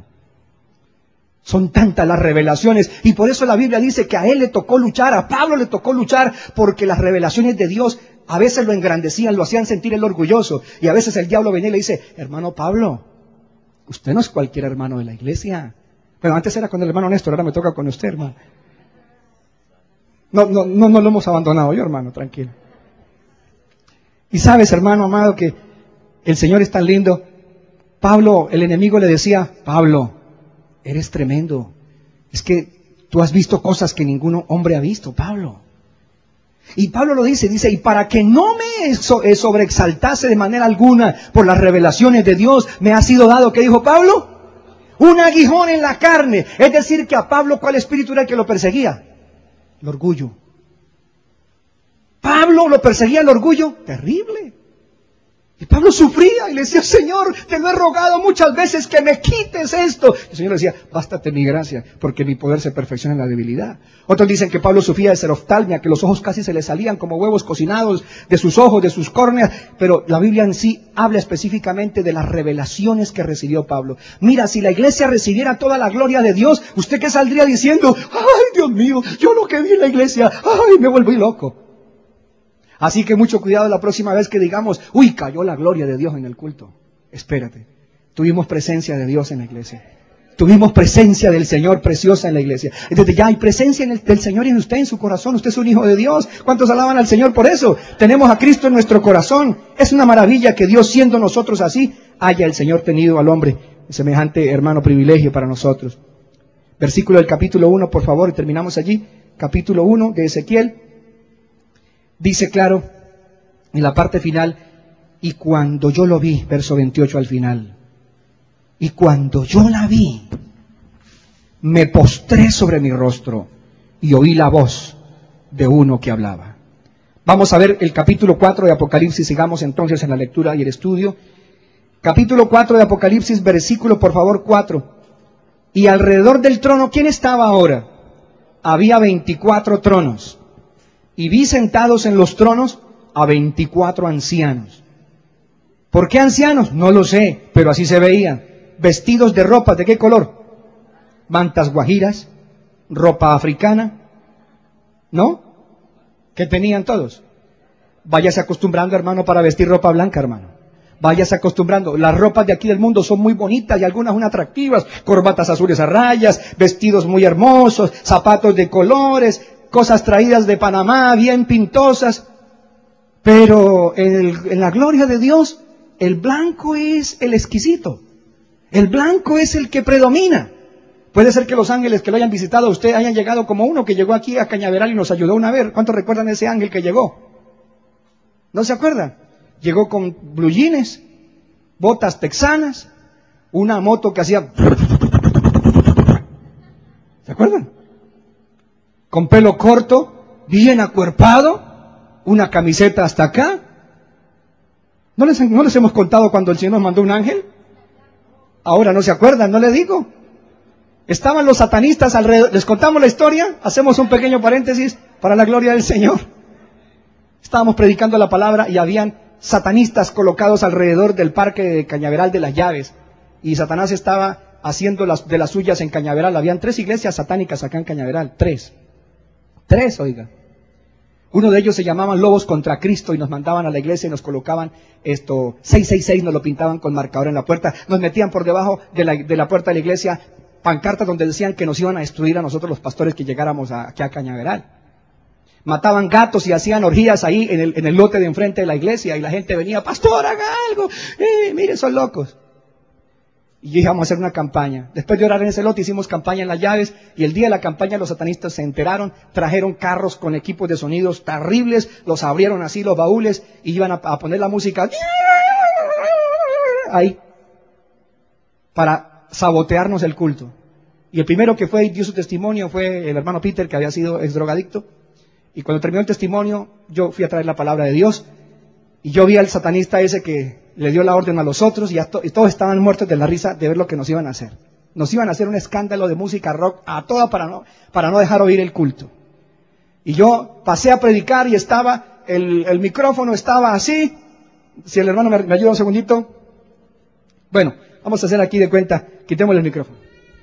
Son tantas las revelaciones, y por eso la Biblia dice que a él le tocó luchar, a Pablo le tocó luchar, porque las revelaciones de Dios a veces lo engrandecían, lo hacían sentir el orgulloso, y a veces el diablo venía y le dice, hermano Pablo, usted no es cualquier hermano de la iglesia. Bueno, antes era con el hermano Néstor, ahora me toca con usted, hermano. No, no, no, no lo hemos abandonado yo, hermano, tranquilo. Y sabes, hermano amado, que el Señor es tan lindo. Pablo, el enemigo le decía, Pablo, eres tremendo. Es que tú has visto cosas que ningún hombre ha visto, Pablo. Y Pablo lo dice, dice, y para que no me so, eh, sobreexaltase de manera alguna por las revelaciones de Dios, me ha sido dado, ¿qué dijo Pablo? Un aguijón en la carne. Es decir, que a Pablo, ¿cuál espíritu era el que lo perseguía? El orgullo. Pablo lo perseguía el orgullo. Terrible. Y Pablo sufría y le decía, Señor, te lo he rogado muchas veces que me quites esto. Y el Señor le decía, bástate mi gracia, porque mi poder se perfecciona en la debilidad. Otros dicen que Pablo sufría de seroftalmia, que los ojos casi se le salían como huevos cocinados de sus ojos, de sus córneas. Pero la Biblia en sí habla específicamente de las revelaciones que recibió Pablo. Mira, si la iglesia recibiera toda la gloria de Dios, ¿usted qué saldría diciendo? Ay, Dios mío, yo lo que vi en la iglesia, ay, me volví loco. Así que mucho cuidado la próxima vez que digamos, uy, cayó la gloria de Dios en el culto. Espérate, tuvimos presencia de Dios en la iglesia. Tuvimos presencia del Señor preciosa en la iglesia. Entonces ya hay presencia en el, del Señor en usted, en su corazón. Usted es un hijo de Dios. ¿Cuántos alaban al Señor por eso? Tenemos a Cristo en nuestro corazón. Es una maravilla que Dios, siendo nosotros así, haya el Señor tenido al hombre semejante, hermano, privilegio para nosotros. Versículo del capítulo uno, por favor, y terminamos allí. Capítulo uno de Ezequiel. Dice claro, en la parte final, y cuando yo lo vi, verso veintiocho al final, y cuando yo la vi, me postré sobre mi rostro y oí la voz de uno que hablaba. Vamos a ver el capítulo cuatro de Apocalipsis, sigamos entonces en la lectura y el estudio. Capítulo cuatro de Apocalipsis, versículo por favor cuatro. Y alrededor del trono, ¿quién estaba ahora? Había veinticuatro tronos. Y vi sentados en los tronos a veinticuatro ancianos. ¿Por qué ancianos? No lo sé, pero así se veían. Vestidos de ropas, ¿de qué color? Mantas guajiras, ropa africana, ¿no? ¿Qué tenían todos? Váyase acostumbrando, hermano, para vestir ropa blanca, hermano. Váyase acostumbrando. Las ropas de aquí del mundo son muy bonitas y algunas muy atractivas. Corbatas azules a rayas, vestidos muy hermosos, zapatos de colores, cosas traídas de Panamá, bien pintosas. Pero en, el, en la gloria de Dios, el blanco es el exquisito. El blanco es el que predomina. Puede ser que los ángeles que lo hayan visitado a usted hayan llegado como uno que llegó aquí a Cañaveral y nos ayudó una vez. ¿Cuántos recuerdan ese ángel que llegó? ¿No se acuerdan? Llegó con blue jeans, botas texanas, una moto que hacía... ¿Se acuerdan? Con pelo corto, bien acuerpado, una camiseta hasta acá. ¿No les, no les hemos contado cuando el Señor nos mandó un ángel? Ahora no se acuerdan, no les digo. Estaban los satanistas alrededor. ¿Les contamos la historia? Hacemos un pequeño paréntesis para la gloria del Señor. Estábamos predicando la palabra y habían satanistas colocados alrededor del parque de Cañaveral de las Llaves. Y Satanás estaba haciendo las, de las suyas en Cañaveral. Habían tres iglesias satánicas acá en Cañaveral. Tres. Tres, oiga. Uno de ellos se llamaban Lobos contra Cristo y nos mandaban a la iglesia y nos colocaban esto, seiscientos sesenta y seis, nos lo pintaban con marcador en la puerta. Nos metían por debajo de la, de la puerta de la iglesia pancartas donde decían que nos iban a destruir a nosotros los pastores que llegáramos a, aquí a Cañaveral. Mataban gatos y hacían orgías ahí en el, en el lote de enfrente de la iglesia y la gente venía, pastor, haga algo, eh, mire, son locos. Y dije, vamos a hacer una campaña. Después de orar en ese lote hicimos campaña en las Llaves y el día de la campaña los satanistas se enteraron, trajeron carros con equipos de sonidos terribles, los abrieron así los baúles y iban a, a poner la música ahí para sabotearnos el culto. Y el primero que fue y dio su testimonio fue el hermano Peter, que había sido ex drogadicto. Y cuando terminó el testimonio, yo fui a traer la palabra de Dios y yo vi al satanista ese que le dio la orden a los otros y, a to- y todos estaban muertos de la risa de ver lo que nos iban a hacer. Nos iban a hacer un escándalo de música rock a toda para no, para no dejar oír el culto. Y yo pasé a predicar y estaba, el, el micrófono estaba así. Si el hermano me, me ayuda un segundito. Bueno, vamos a hacer aquí de cuenta, quitémosle el micrófono.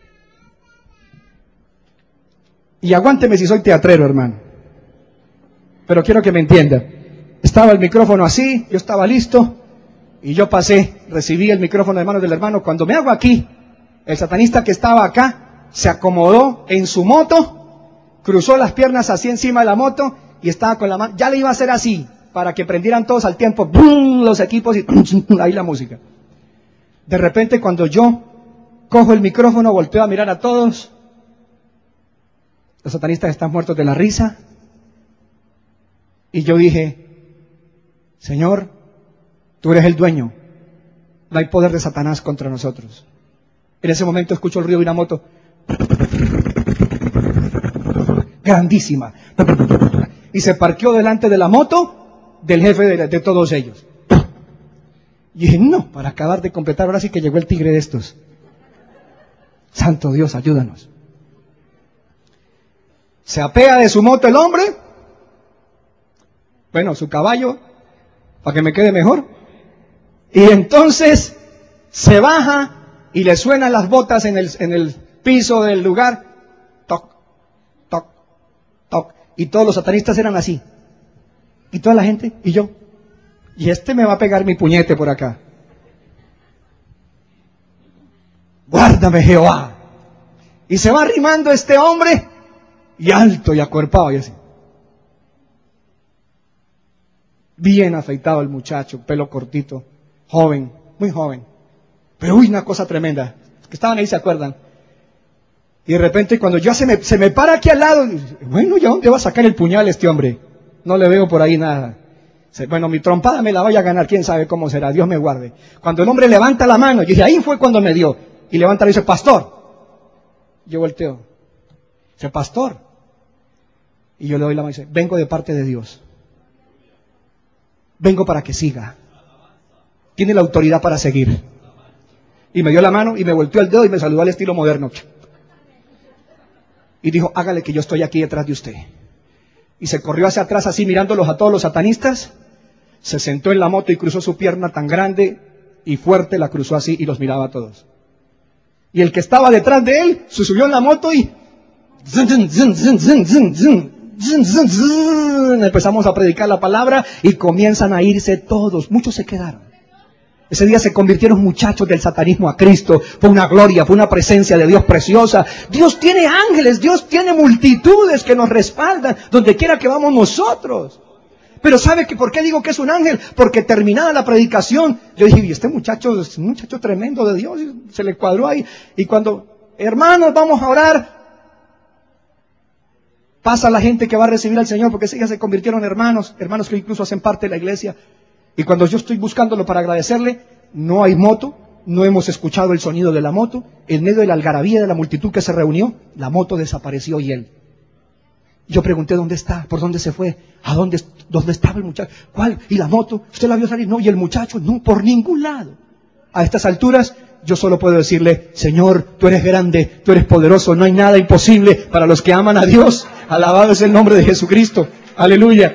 Y aguánteme si soy teatrero, hermano. Pero quiero que me entienda. Estaba el micrófono así, yo estaba listo, y yo pasé, recibí el micrófono de manos del hermano. Cuando me hago aquí, el satanista que estaba acá, se acomodó en su moto, cruzó las piernas así encima de la moto, y estaba con la mano, ya le iba a hacer así, para que prendieran todos al tiempo, ¡bum!, los equipos, y ahí la música. De repente, cuando yo cojo el micrófono, volteo a mirar a todos, los satanistas están muertos de la risa, y yo dije, Señor, tú eres el dueño, no hay poder de Satanás contra nosotros. En ese momento escucho el ruido de una moto, grandísima, y se parqueó delante de la moto del jefe de, de todos ellos. Y dije, no, para acabar de completar, ahora sí que llegó el tigre de estos. Santo Dios, ayúdanos. Se apea de su moto el hombre, bueno, su caballo, para que me quede mejor, y entonces se baja y le suenan las botas en el, en el piso del lugar, toc, toc, toc, y todos los satanistas eran así, y toda la gente, y yo, y este me va a pegar mi puñete por acá. Guárdame, Jehová. Y se va arrimando este hombre, y alto y acuerpado, y así. Bien afeitado el muchacho, pelo cortito, joven, muy joven. Pero uy, una cosa tremenda. Los que estaban ahí se acuerdan. Y de repente cuando ya se me, se me para aquí al lado, bueno, ¿ya dónde va a sacar el puñal este hombre? No le veo por ahí nada. Bueno, mi trompada me la voy a ganar, quién sabe cómo será, Dios me guarde. Cuando el hombre levanta la mano, yo dije, ahí fue cuando me dio. Y levanta y dice, pastor. Yo volteo. Dice, pastor. Y yo le doy la mano y dice, vengo de parte de Dios. Vengo para que siga. Tiene la autoridad para seguir. Y me dio la mano y me volteó el dedo y me saludó al estilo moderno. Y dijo, hágale que yo estoy aquí detrás de usted. Y se corrió hacia atrás así mirándolos a todos los satanistas. Se sentó en la moto y cruzó su pierna tan grande y fuerte, la cruzó así y los miraba a todos. Y el que estaba detrás de él se subió en la moto y empezamos a predicar la palabra y comienzan a irse todos. Muchos se quedaron. Ese día se convirtieron muchachos del satanismo a Cristo. Fue una gloria, fue una presencia de Dios preciosa. Dios tiene ángeles, Dios tiene multitudes que nos respaldan donde quiera que vamos nosotros. Pero ¿sabe que por qué digo que es un ángel? Porque terminada la predicación, yo dije, y este muchacho es un muchacho tremendo de Dios, se le cuadró ahí. Y cuando, hermanos, vamos a orar, pasa la gente que va a recibir al Señor, porque ya se convirtieron en hermanos, hermanos que incluso hacen parte de la iglesia. Y cuando yo estoy buscándolo para agradecerle, no hay moto, no hemos escuchado el sonido de la moto. En medio de la algarabía de la multitud que se reunió, la moto desapareció y él. Yo pregunté, ¿dónde está? ¿Por dónde se fue? ¿A dónde, dónde estaba el muchacho? ¿Cuál? ¿Y la moto? ¿Usted la vio salir? No, y el muchacho, no, por ningún lado. A estas alturas, yo solo puedo decirle, Señor, tú eres grande, tú eres poderoso, no hay nada imposible para los que aman a Dios. Alabado es el nombre de Jesucristo. Aleluya.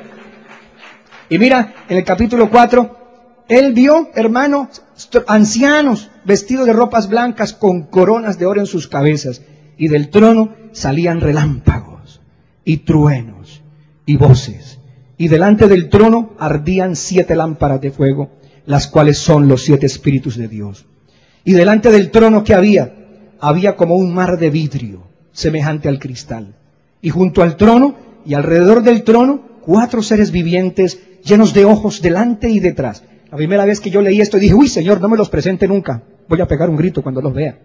Y mira, en el capítulo cuatro, él vio, hermano, ancianos vestidos de ropas blancas con coronas de oro en sus cabezas. Y del trono salían relámpagos y truenos y voces. Y delante del trono ardían siete lámparas de fuego, las cuales son los siete espíritus de Dios. Y delante del trono que había, había como un mar de vidrio, semejante al cristal. Y junto al trono y alrededor del trono, cuatro seres vivientes llenos de ojos delante y detrás. La primera vez que yo leí esto dije, uy, Señor, no me los presente nunca. Voy a pegar un grito cuando los vea.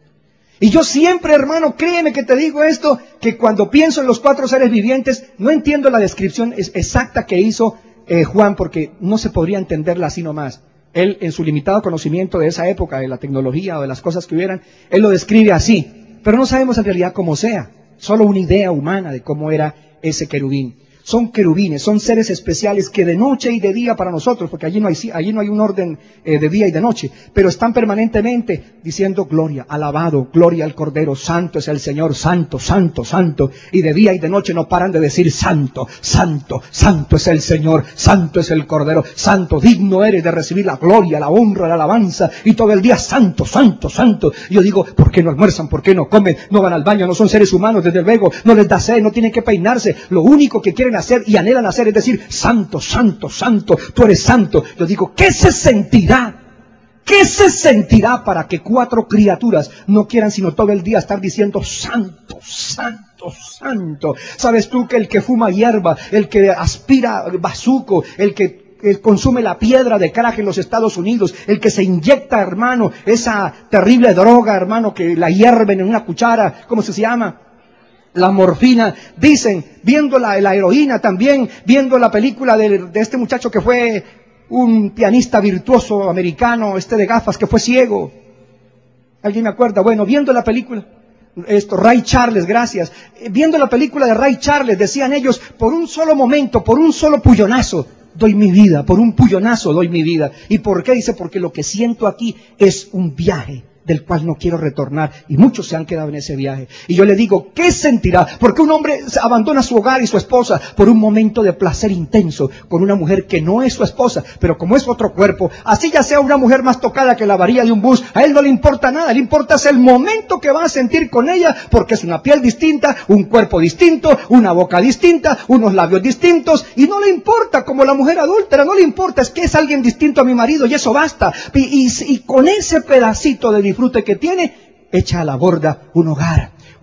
Y yo siempre, hermano, créeme que te digo esto, que cuando pienso en los cuatro seres vivientes, no entiendo la descripción exacta que hizo eh, Juan, porque no se podría entenderla así nomás. Él, en su limitado conocimiento de esa época, de la tecnología o de las cosas que hubieran, él lo describe así. Pero no sabemos en realidad cómo sea. Solo una idea humana de cómo era ese querubín. Son querubines, son seres especiales que de noche y de día para nosotros, porque allí no hay, allí no hay un orden eh, de día y de noche, pero están permanentemente diciendo gloria, alabado, gloria al Cordero, santo es el Señor, santo, santo, santo, y de día y de noche no paran de decir santo, santo, santo es el Señor, santo es el Cordero, santo, digno eres de recibir la gloria, la honra, la alabanza, y todo el día santo, santo, santo. Y yo digo, ¿por qué no almuerzan? ¿Por qué no comen? No van al baño, no son seres humanos, desde luego, no les da sed, no tienen que peinarse, lo único que quieren hacer y anhelan hacer es decir, santo, santo, santo, tú eres santo. Yo digo, ¿qué se sentirá? ¿Qué se sentirá para que cuatro criaturas no quieran sino todo el día estar diciendo santo, santo, santo? ¿Sabes tú que el que fuma hierba, el que aspira bazuco, el que el consume la piedra de crack en los Estados Unidos, el que se inyecta, hermano, esa terrible droga, hermano, que la hierven en una cuchara, ¿cómo se llama? La morfina, dicen, viendo la, la heroína también, viendo la película de, de este muchacho que fue un pianista virtuoso americano, este de gafas, que fue ciego. ¿Alguien me acuerda? Bueno, viendo la película, esto, Ray Charles, gracias. Viendo la película de Ray Charles, decían ellos, por un solo momento, por un solo pullonazo, doy mi vida, por un pullonazo doy mi vida. ¿Y por qué? Dice, porque lo que siento aquí es un viaje del cual no quiero retornar, y muchos se han quedado en ese viaje. Y yo le digo, ¿qué sentirá? Porque un hombre abandona su hogar y su esposa por un momento de placer intenso con una mujer que no es su esposa, pero como es otro cuerpo, así ya sea una mujer más tocada que la varilla de un bus, a él no le importa nada, le importa es el momento que va a sentir con ella, porque es una piel distinta, un cuerpo distinto, una boca distinta, unos labios distintos, y no le importa, como la mujer adúltera, no le importa, es que es alguien distinto a mi marido, y eso basta. Y, y, y con ese pedacito de disfrute que tiene, echa a la borda un hogar,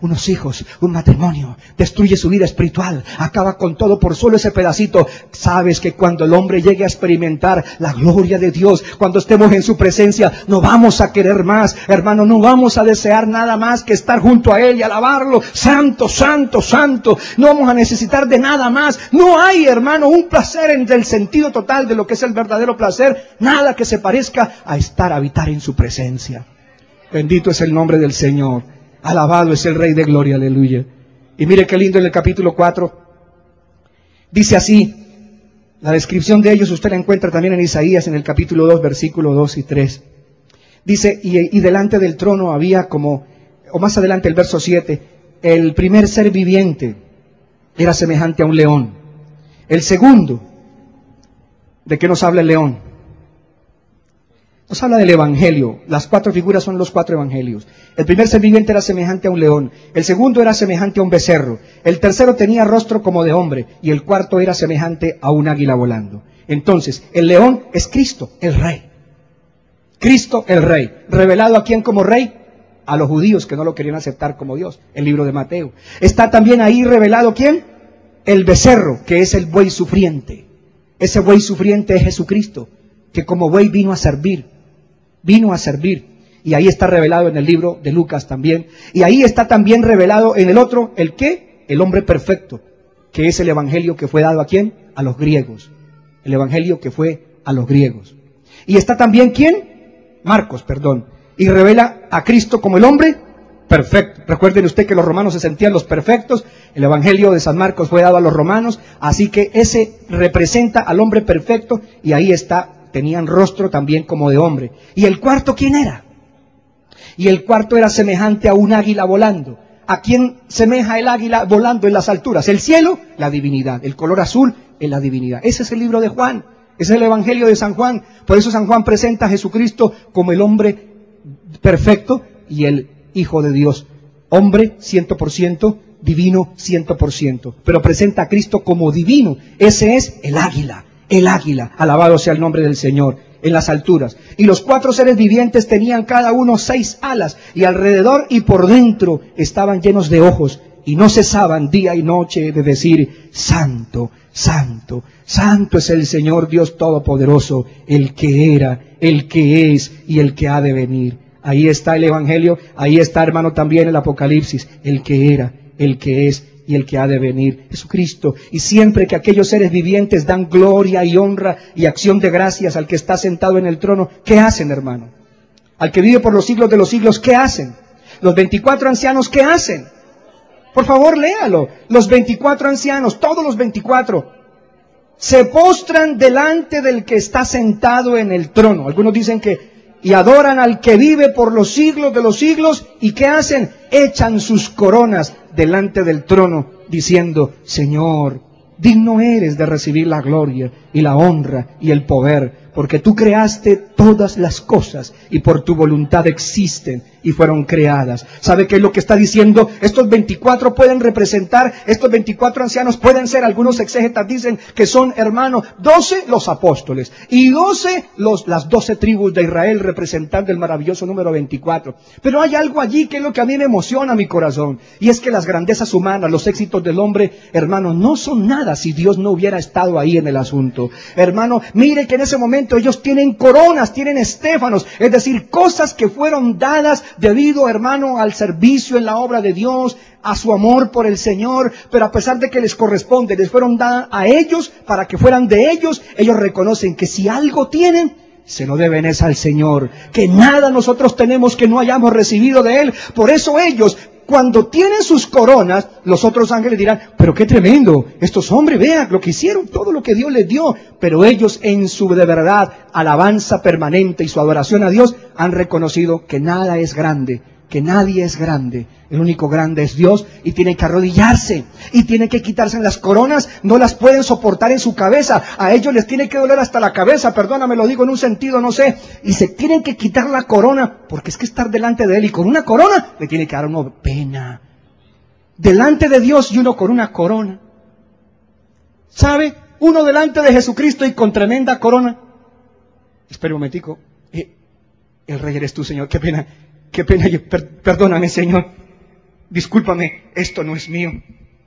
unos hijos, un matrimonio, destruye su vida espiritual, acaba con todo por solo ese pedacito. Sabes que cuando el hombre llegue a experimentar la gloria de Dios, cuando estemos en su presencia, no vamos a querer más, hermano, no vamos a desear nada más que estar junto a Él y alabarlo. Santo, santo, santo. No vamos a necesitar de nada más. No hay, hermano, un placer en el sentido total de lo que es el verdadero placer, nada que se parezca a estar, a habitar en su presencia. Bendito es el nombre del Señor. Alabado es el Rey de Gloria, aleluya. Y mire qué lindo en el capítulo cuatro. Dice así, la descripción de ellos usted la encuentra también en Isaías, en el capítulo dos, versículos dos y tres. Dice, y, y delante del trono había como, o más adelante el verso siete, el primer ser viviente era semejante a un león. El segundo, ¿de qué nos habla el león? Nos habla del Evangelio. Las cuatro figuras son los cuatro Evangelios. El primer ser viviente era semejante a un león. El segundo era semejante a un becerro. El tercero tenía rostro como de hombre. Y el cuarto era semejante a un águila volando. Entonces, el león es Cristo, el Rey. Cristo, el Rey. ¿Revelado a quién como Rey? A los judíos que no lo querían aceptar como Dios. El libro de Mateo. Está también ahí revelado ¿quién? El becerro, que es el buey sufriente. Ese buey sufriente es Jesucristo, que como buey vino a servir. Vino a servir. Y ahí está revelado en el libro de Lucas también. Y ahí está también revelado en el otro, ¿el qué? El hombre perfecto, que es el evangelio que fue dado ¿a quién? A los griegos. El evangelio que fue a los griegos. Y está también ¿quién? Marcos, perdón. Y revela a Cristo como el hombre perfecto. Recuerden usted que los romanos se sentían los perfectos. El evangelio de San Marcos fue dado a los romanos. Así que ese representa al hombre perfecto. Y ahí está. Tenían rostro también como de hombre. ¿Y el cuarto quién era? Y el cuarto era semejante a un águila volando. ¿A quién semeja el águila volando en las alturas? El cielo, la divinidad. El color azul es la divinidad. Ese es el libro de Juan. Ese es el evangelio de San Juan. Por eso San Juan presenta a Jesucristo como el hombre perfecto y el Hijo de Dios. Hombre cien por ciento, divino cien por ciento. Pero presenta a Cristo como divino. Ese es el águila. El águila, alabado sea el nombre del Señor, en las alturas. Y los cuatro seres vivientes tenían cada uno seis alas, y alrededor y por dentro estaban llenos de ojos, y no cesaban día y noche de decir, Santo, Santo, Santo es el Señor Dios Todopoderoso, el que era, el que es y el que ha de venir. Ahí está el Evangelio, ahí está, hermano, también el Apocalipsis, el que era, el que es y el que ha de venir, Jesucristo. Y siempre que aquellos seres vivientes dan gloria y honra y acción de gracias al que está sentado en el trono, ¿qué hacen, hermano? Al que vive por los siglos de los siglos, ¿qué hacen? Los veinticuatro ancianos, ¿qué hacen? Por favor, léalo. Los veinticuatro ancianos, todos los veinticuatro, se postran delante del que está sentado en el trono. Algunos dicen que y adoran al que vive por los siglos de los siglos. ¿Y qué hacen? Echan sus coronas delante del trono, diciendo, Señor, digno eres de recibir la gloria y la honra y el poder, porque tú creaste todas las cosas y por tu voluntad existen y fueron creadas. ¿Sabe qué es lo que está diciendo? Estos veinticuatro pueden representar, estos veinticuatro ancianos pueden ser, algunos exégetas dicen que son, hermanos, doce los apóstoles y doce los, las doce tribus de Israel representando el maravilloso número veinticuatro. Pero hay algo allí que es lo que a mí me emociona mi corazón, y es que las grandezas humanas, los éxitos del hombre, hermano, no son nada si Dios no hubiera estado ahí en el asunto. Hermano, mire que en ese momento ellos tienen coronas, tienen estéfanos, es decir, cosas que fueron dadas debido, hermano, al servicio en la obra de Dios, a su amor por el Señor, pero a pesar de que les corresponde, les fueron dadas a ellos para que fueran de ellos. Ellos reconocen que si algo tienen, se lo deben es al Señor, que nada nosotros tenemos que no hayamos recibido de Él. Por eso ellos, cuando tienen sus coronas, los otros ángeles dirán, pero qué tremendo, estos hombres, vean lo que hicieron, todo lo que Dios les dio. Pero ellos en su de verdad alabanza permanente y su adoración a Dios han reconocido que nada es grande, que nadie es grande. El único grande es Dios, y tienen que arrodillarse y tienen que quitarse las coronas. No las pueden soportar en su cabeza, a ellos les tiene que doler hasta la cabeza, perdóname, lo digo en un sentido, no sé, y se tienen que quitar la corona, porque es que estar delante de Él y con una corona le tiene que dar una pena. Delante de Dios y uno con una corona, ¿sabe? Uno delante de Jesucristo y con tremenda corona. Espera un momentico, eh, el Rey eres tú, Señor, qué pena, qué pena, yo, per, perdóname, Señor. discúlpame, esto no es mío.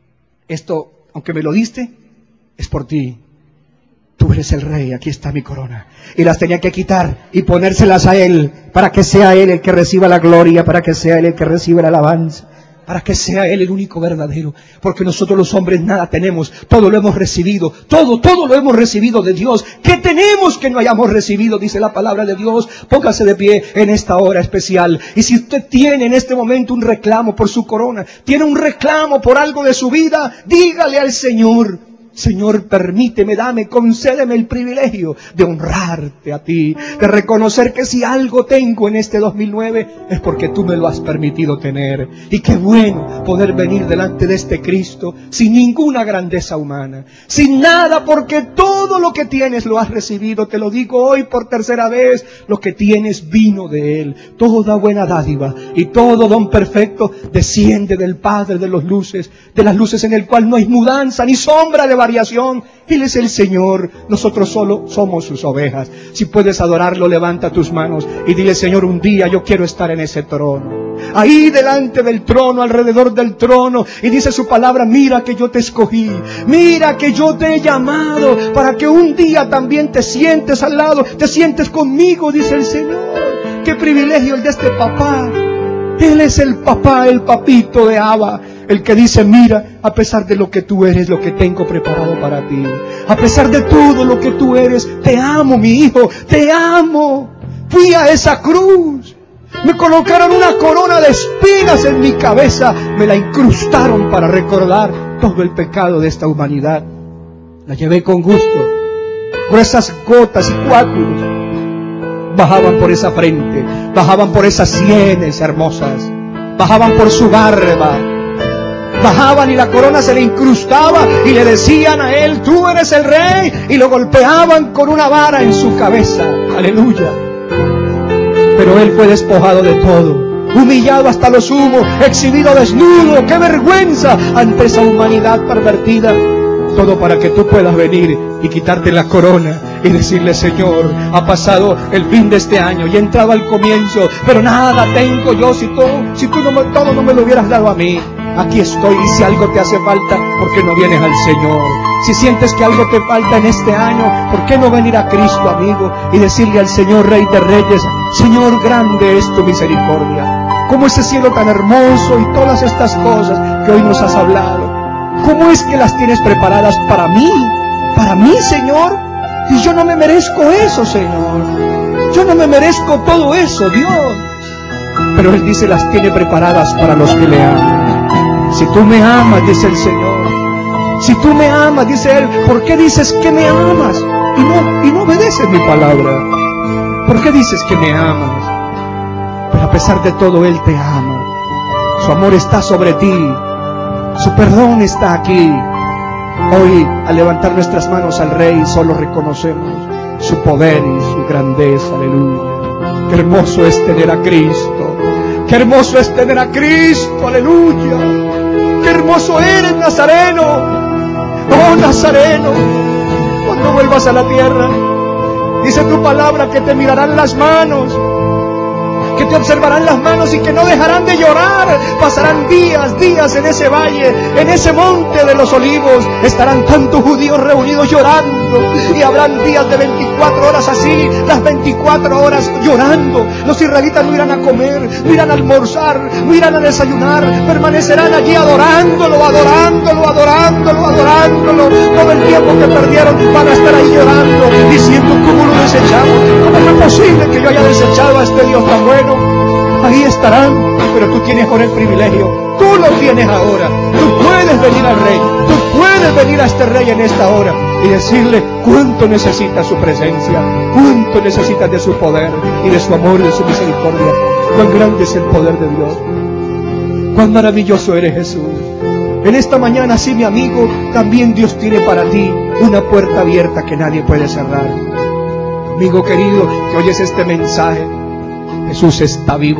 Esto, aunque me lo diste, es por ti. Tú eres el rey, aquí está mi corona. Y las tenía que quitar y ponérselas a Él, para que sea Él el que reciba la gloria, para que sea Él el que reciba la alabanza, para que sea Él el único verdadero. Porque nosotros los hombres nada tenemos, todo lo hemos recibido, todo, todo lo hemos recibido de Dios. ¿Qué tenemos que no hayamos recibido? Dice la palabra de Dios. Póngase de pie en esta hora especial. Y si usted tiene en este momento un reclamo por su corona, tiene un reclamo por algo de su vida, dígale al Señor: Señor, permíteme, dame, concédeme el privilegio de honrarte a ti, de reconocer que si algo tengo en este dos mil nueve es porque tú me lo has permitido tener. Y qué bueno poder venir delante de este Cristo sin ninguna grandeza humana, sin nada, porque todo lo que tienes lo has recibido. Te lo digo hoy por tercera vez, lo que tienes vino de Él. Toda buena dádiva y todo don perfecto desciende del Padre de las luces, de las luces en el cual no hay mudanza ni sombra de variación. Él es el Señor, nosotros solo somos sus ovejas. Si puedes adorarlo, levanta tus manos y dile: Señor, un día yo quiero estar en ese trono, ahí delante del trono, alrededor del trono. Y dice su palabra: mira que yo te escogí, mira que yo te he llamado, para que un día también te sientes al lado, te sientes conmigo, dice el Señor. Qué privilegio el de este papá. Él es el papá, el papito de Abba, el que dice: mira, a pesar de lo que tú eres, lo que tengo preparado para ti. A pesar de todo lo que tú eres, te amo, mi hijo, te amo. Fui a esa cruz, me colocaron una corona de espinas en mi cabeza, me la incrustaron para recordar todo el pecado de esta humanidad. La llevé con gusto, gruesas gotas y coágulos bajaban por esa frente, bajaban por esas sienes hermosas, bajaban por su barba, bajaban y la corona se le incrustaba y le decían a él: tú eres el rey, y lo golpeaban con una vara en su cabeza. Aleluya. Pero él fue despojado de todo, humillado hasta lo sumo, exhibido desnudo. ¡Qué vergüenza ante esa humanidad pervertida! Todo para que tú puedas venir y quitarte la corona y decirle: Señor, ha pasado el fin de este año y he entrado al comienzo, pero nada tengo yo si todo, si tú no me, todo no me lo hubieras dado a mí. Aquí estoy, y si algo te hace falta, ¿por qué no vienes al Señor? Si sientes que algo te falta en este año, ¿por qué no venir a Cristo, amigo, y decirle al Señor, Rey de Reyes: Señor, grande es tu misericordia? ¿Cómo ese cielo tan hermoso y todas estas cosas que hoy nos has hablado, cómo es que las tienes preparadas para mí? Para mí, Señor. Y yo no me merezco eso, Señor. Yo no me merezco todo eso, Dios. Pero Él dice: las tiene preparadas para los que le aman. Si tú me amas, dice el Señor, si tú me amas, dice Él, ¿por qué dices que me amas y no, y no obedeces mi palabra? ¿Por qué dices que me amas? Pero a pesar de todo, Él te ama. Su amor está sobre ti, su perdón está aquí. Hoy, al levantar nuestras manos al Rey, solo reconocemos su poder y su grandeza. Aleluya. Qué hermoso es tener a Cristo. Qué hermoso es tener a Cristo. Aleluya. Qué hermoso eres, Nazareno. Oh, Nazareno, cuando vuelvas a la tierra, dice tu palabra que te mirarán las manos, que te observarán las manos y que no dejarán de llorar. Pasarán días, días en ese valle, en ese monte de los olivos. Estarán tantos judíos reunidos llorando, y habrán días de veinticuatro horas así, las veinticuatro horas llorando. Los israelitas no irán a comer, no irán a almorzar, no irán a desayunar, permanecerán allí adorándolo, adorándolo, adorándolo, adorándolo. Todo el tiempo que perdieron van a estar ahí llorando, diciendo: ¿cómo lo desechamos? ¿Cómo fue posible que yo haya desechado a este Dios tan bueno? Ahí estarán, pero tú tienes ahora el privilegio, tú lo tienes ahora. Tú puedes venir al Rey, tú puedes venir a este Rey en esta hora y decirle cuánto necesitas su presencia, cuánto necesitas de su poder y de su amor y de su misericordia. Cuán grande es el poder de Dios, cuán maravilloso eres, Jesús. En esta mañana, sí, mi amigo, también Dios tiene para ti una puerta abierta que nadie puede cerrar. Amigo querido, que oyes este mensaje, Jesús está vivo.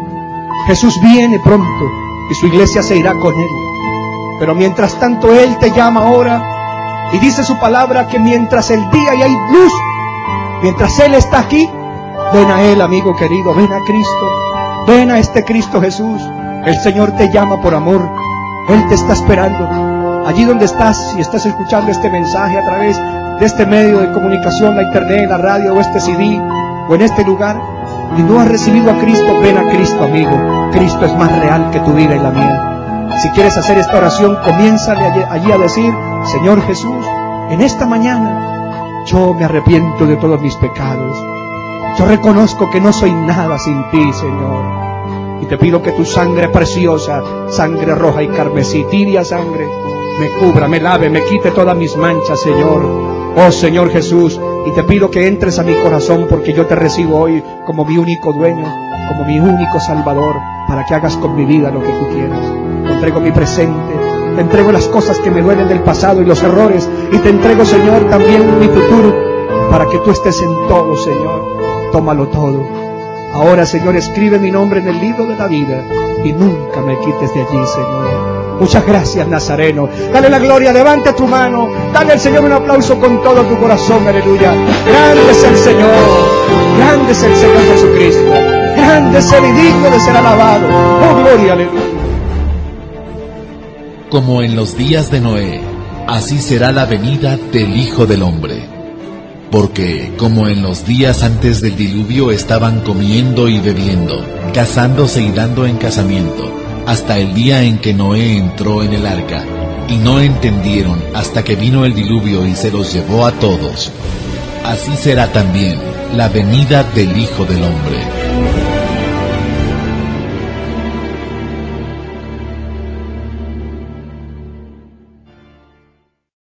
Jesús viene pronto y su iglesia se irá con Él. Pero mientras tanto Él te llama ahora y dice su palabra que mientras el día y hay luz, mientras Él está aquí, ven a Él, amigo querido, ven a Cristo, ven a este Cristo Jesús. El Señor te llama por amor. Él te está esperando. Allí donde estás, si estás escuchando este mensaje a través de este medio de comunicación, la internet, la radio o este C D, o en este lugar, y no has recibido a Cristo, ven a Cristo, amigo. Cristo es más real que tu vida y la mía. Si quieres hacer esta oración, comiénzale allí, allí a decir: Señor Jesús, en esta mañana yo me arrepiento de todos mis pecados. Yo reconozco que no soy nada sin ti, Señor. Y te pido que tu sangre preciosa, sangre roja y carmesí, tibia sangre, me cubra, me lave, me quite todas mis manchas, Señor. Oh Señor Jesús, y te pido que entres a mi corazón, porque yo te recibo hoy como mi único dueño, como mi único Salvador, para que hagas con mi vida lo que tú quieras. Te entrego mi presente, te entrego las cosas que me duelen del pasado y los errores, y te entrego, Señor, también mi futuro, para que tú estés en todo, Señor. Tómalo todo. Ahora, Señor, escribe mi nombre en el libro de la vida y nunca me quites de allí, Señor. Muchas gracias, Nazareno. Dale la gloria, levanta tu mano, dale al Señor un aplauso con todo tu corazón, aleluya. Grande es el Señor, grande es el Señor Jesucristo, grande es Él y digno de ser alabado. Oh, gloria, aleluya. Como en los días de Noé, así será la venida del Hijo del Hombre. Porque, como en los días antes del diluvio, estaban comiendo y bebiendo, casándose y dando en casamiento, hasta el día en que Noé entró en el arca, y no entendieron hasta que vino el diluvio y se los llevó a todos. Así será también la venida del Hijo del Hombre.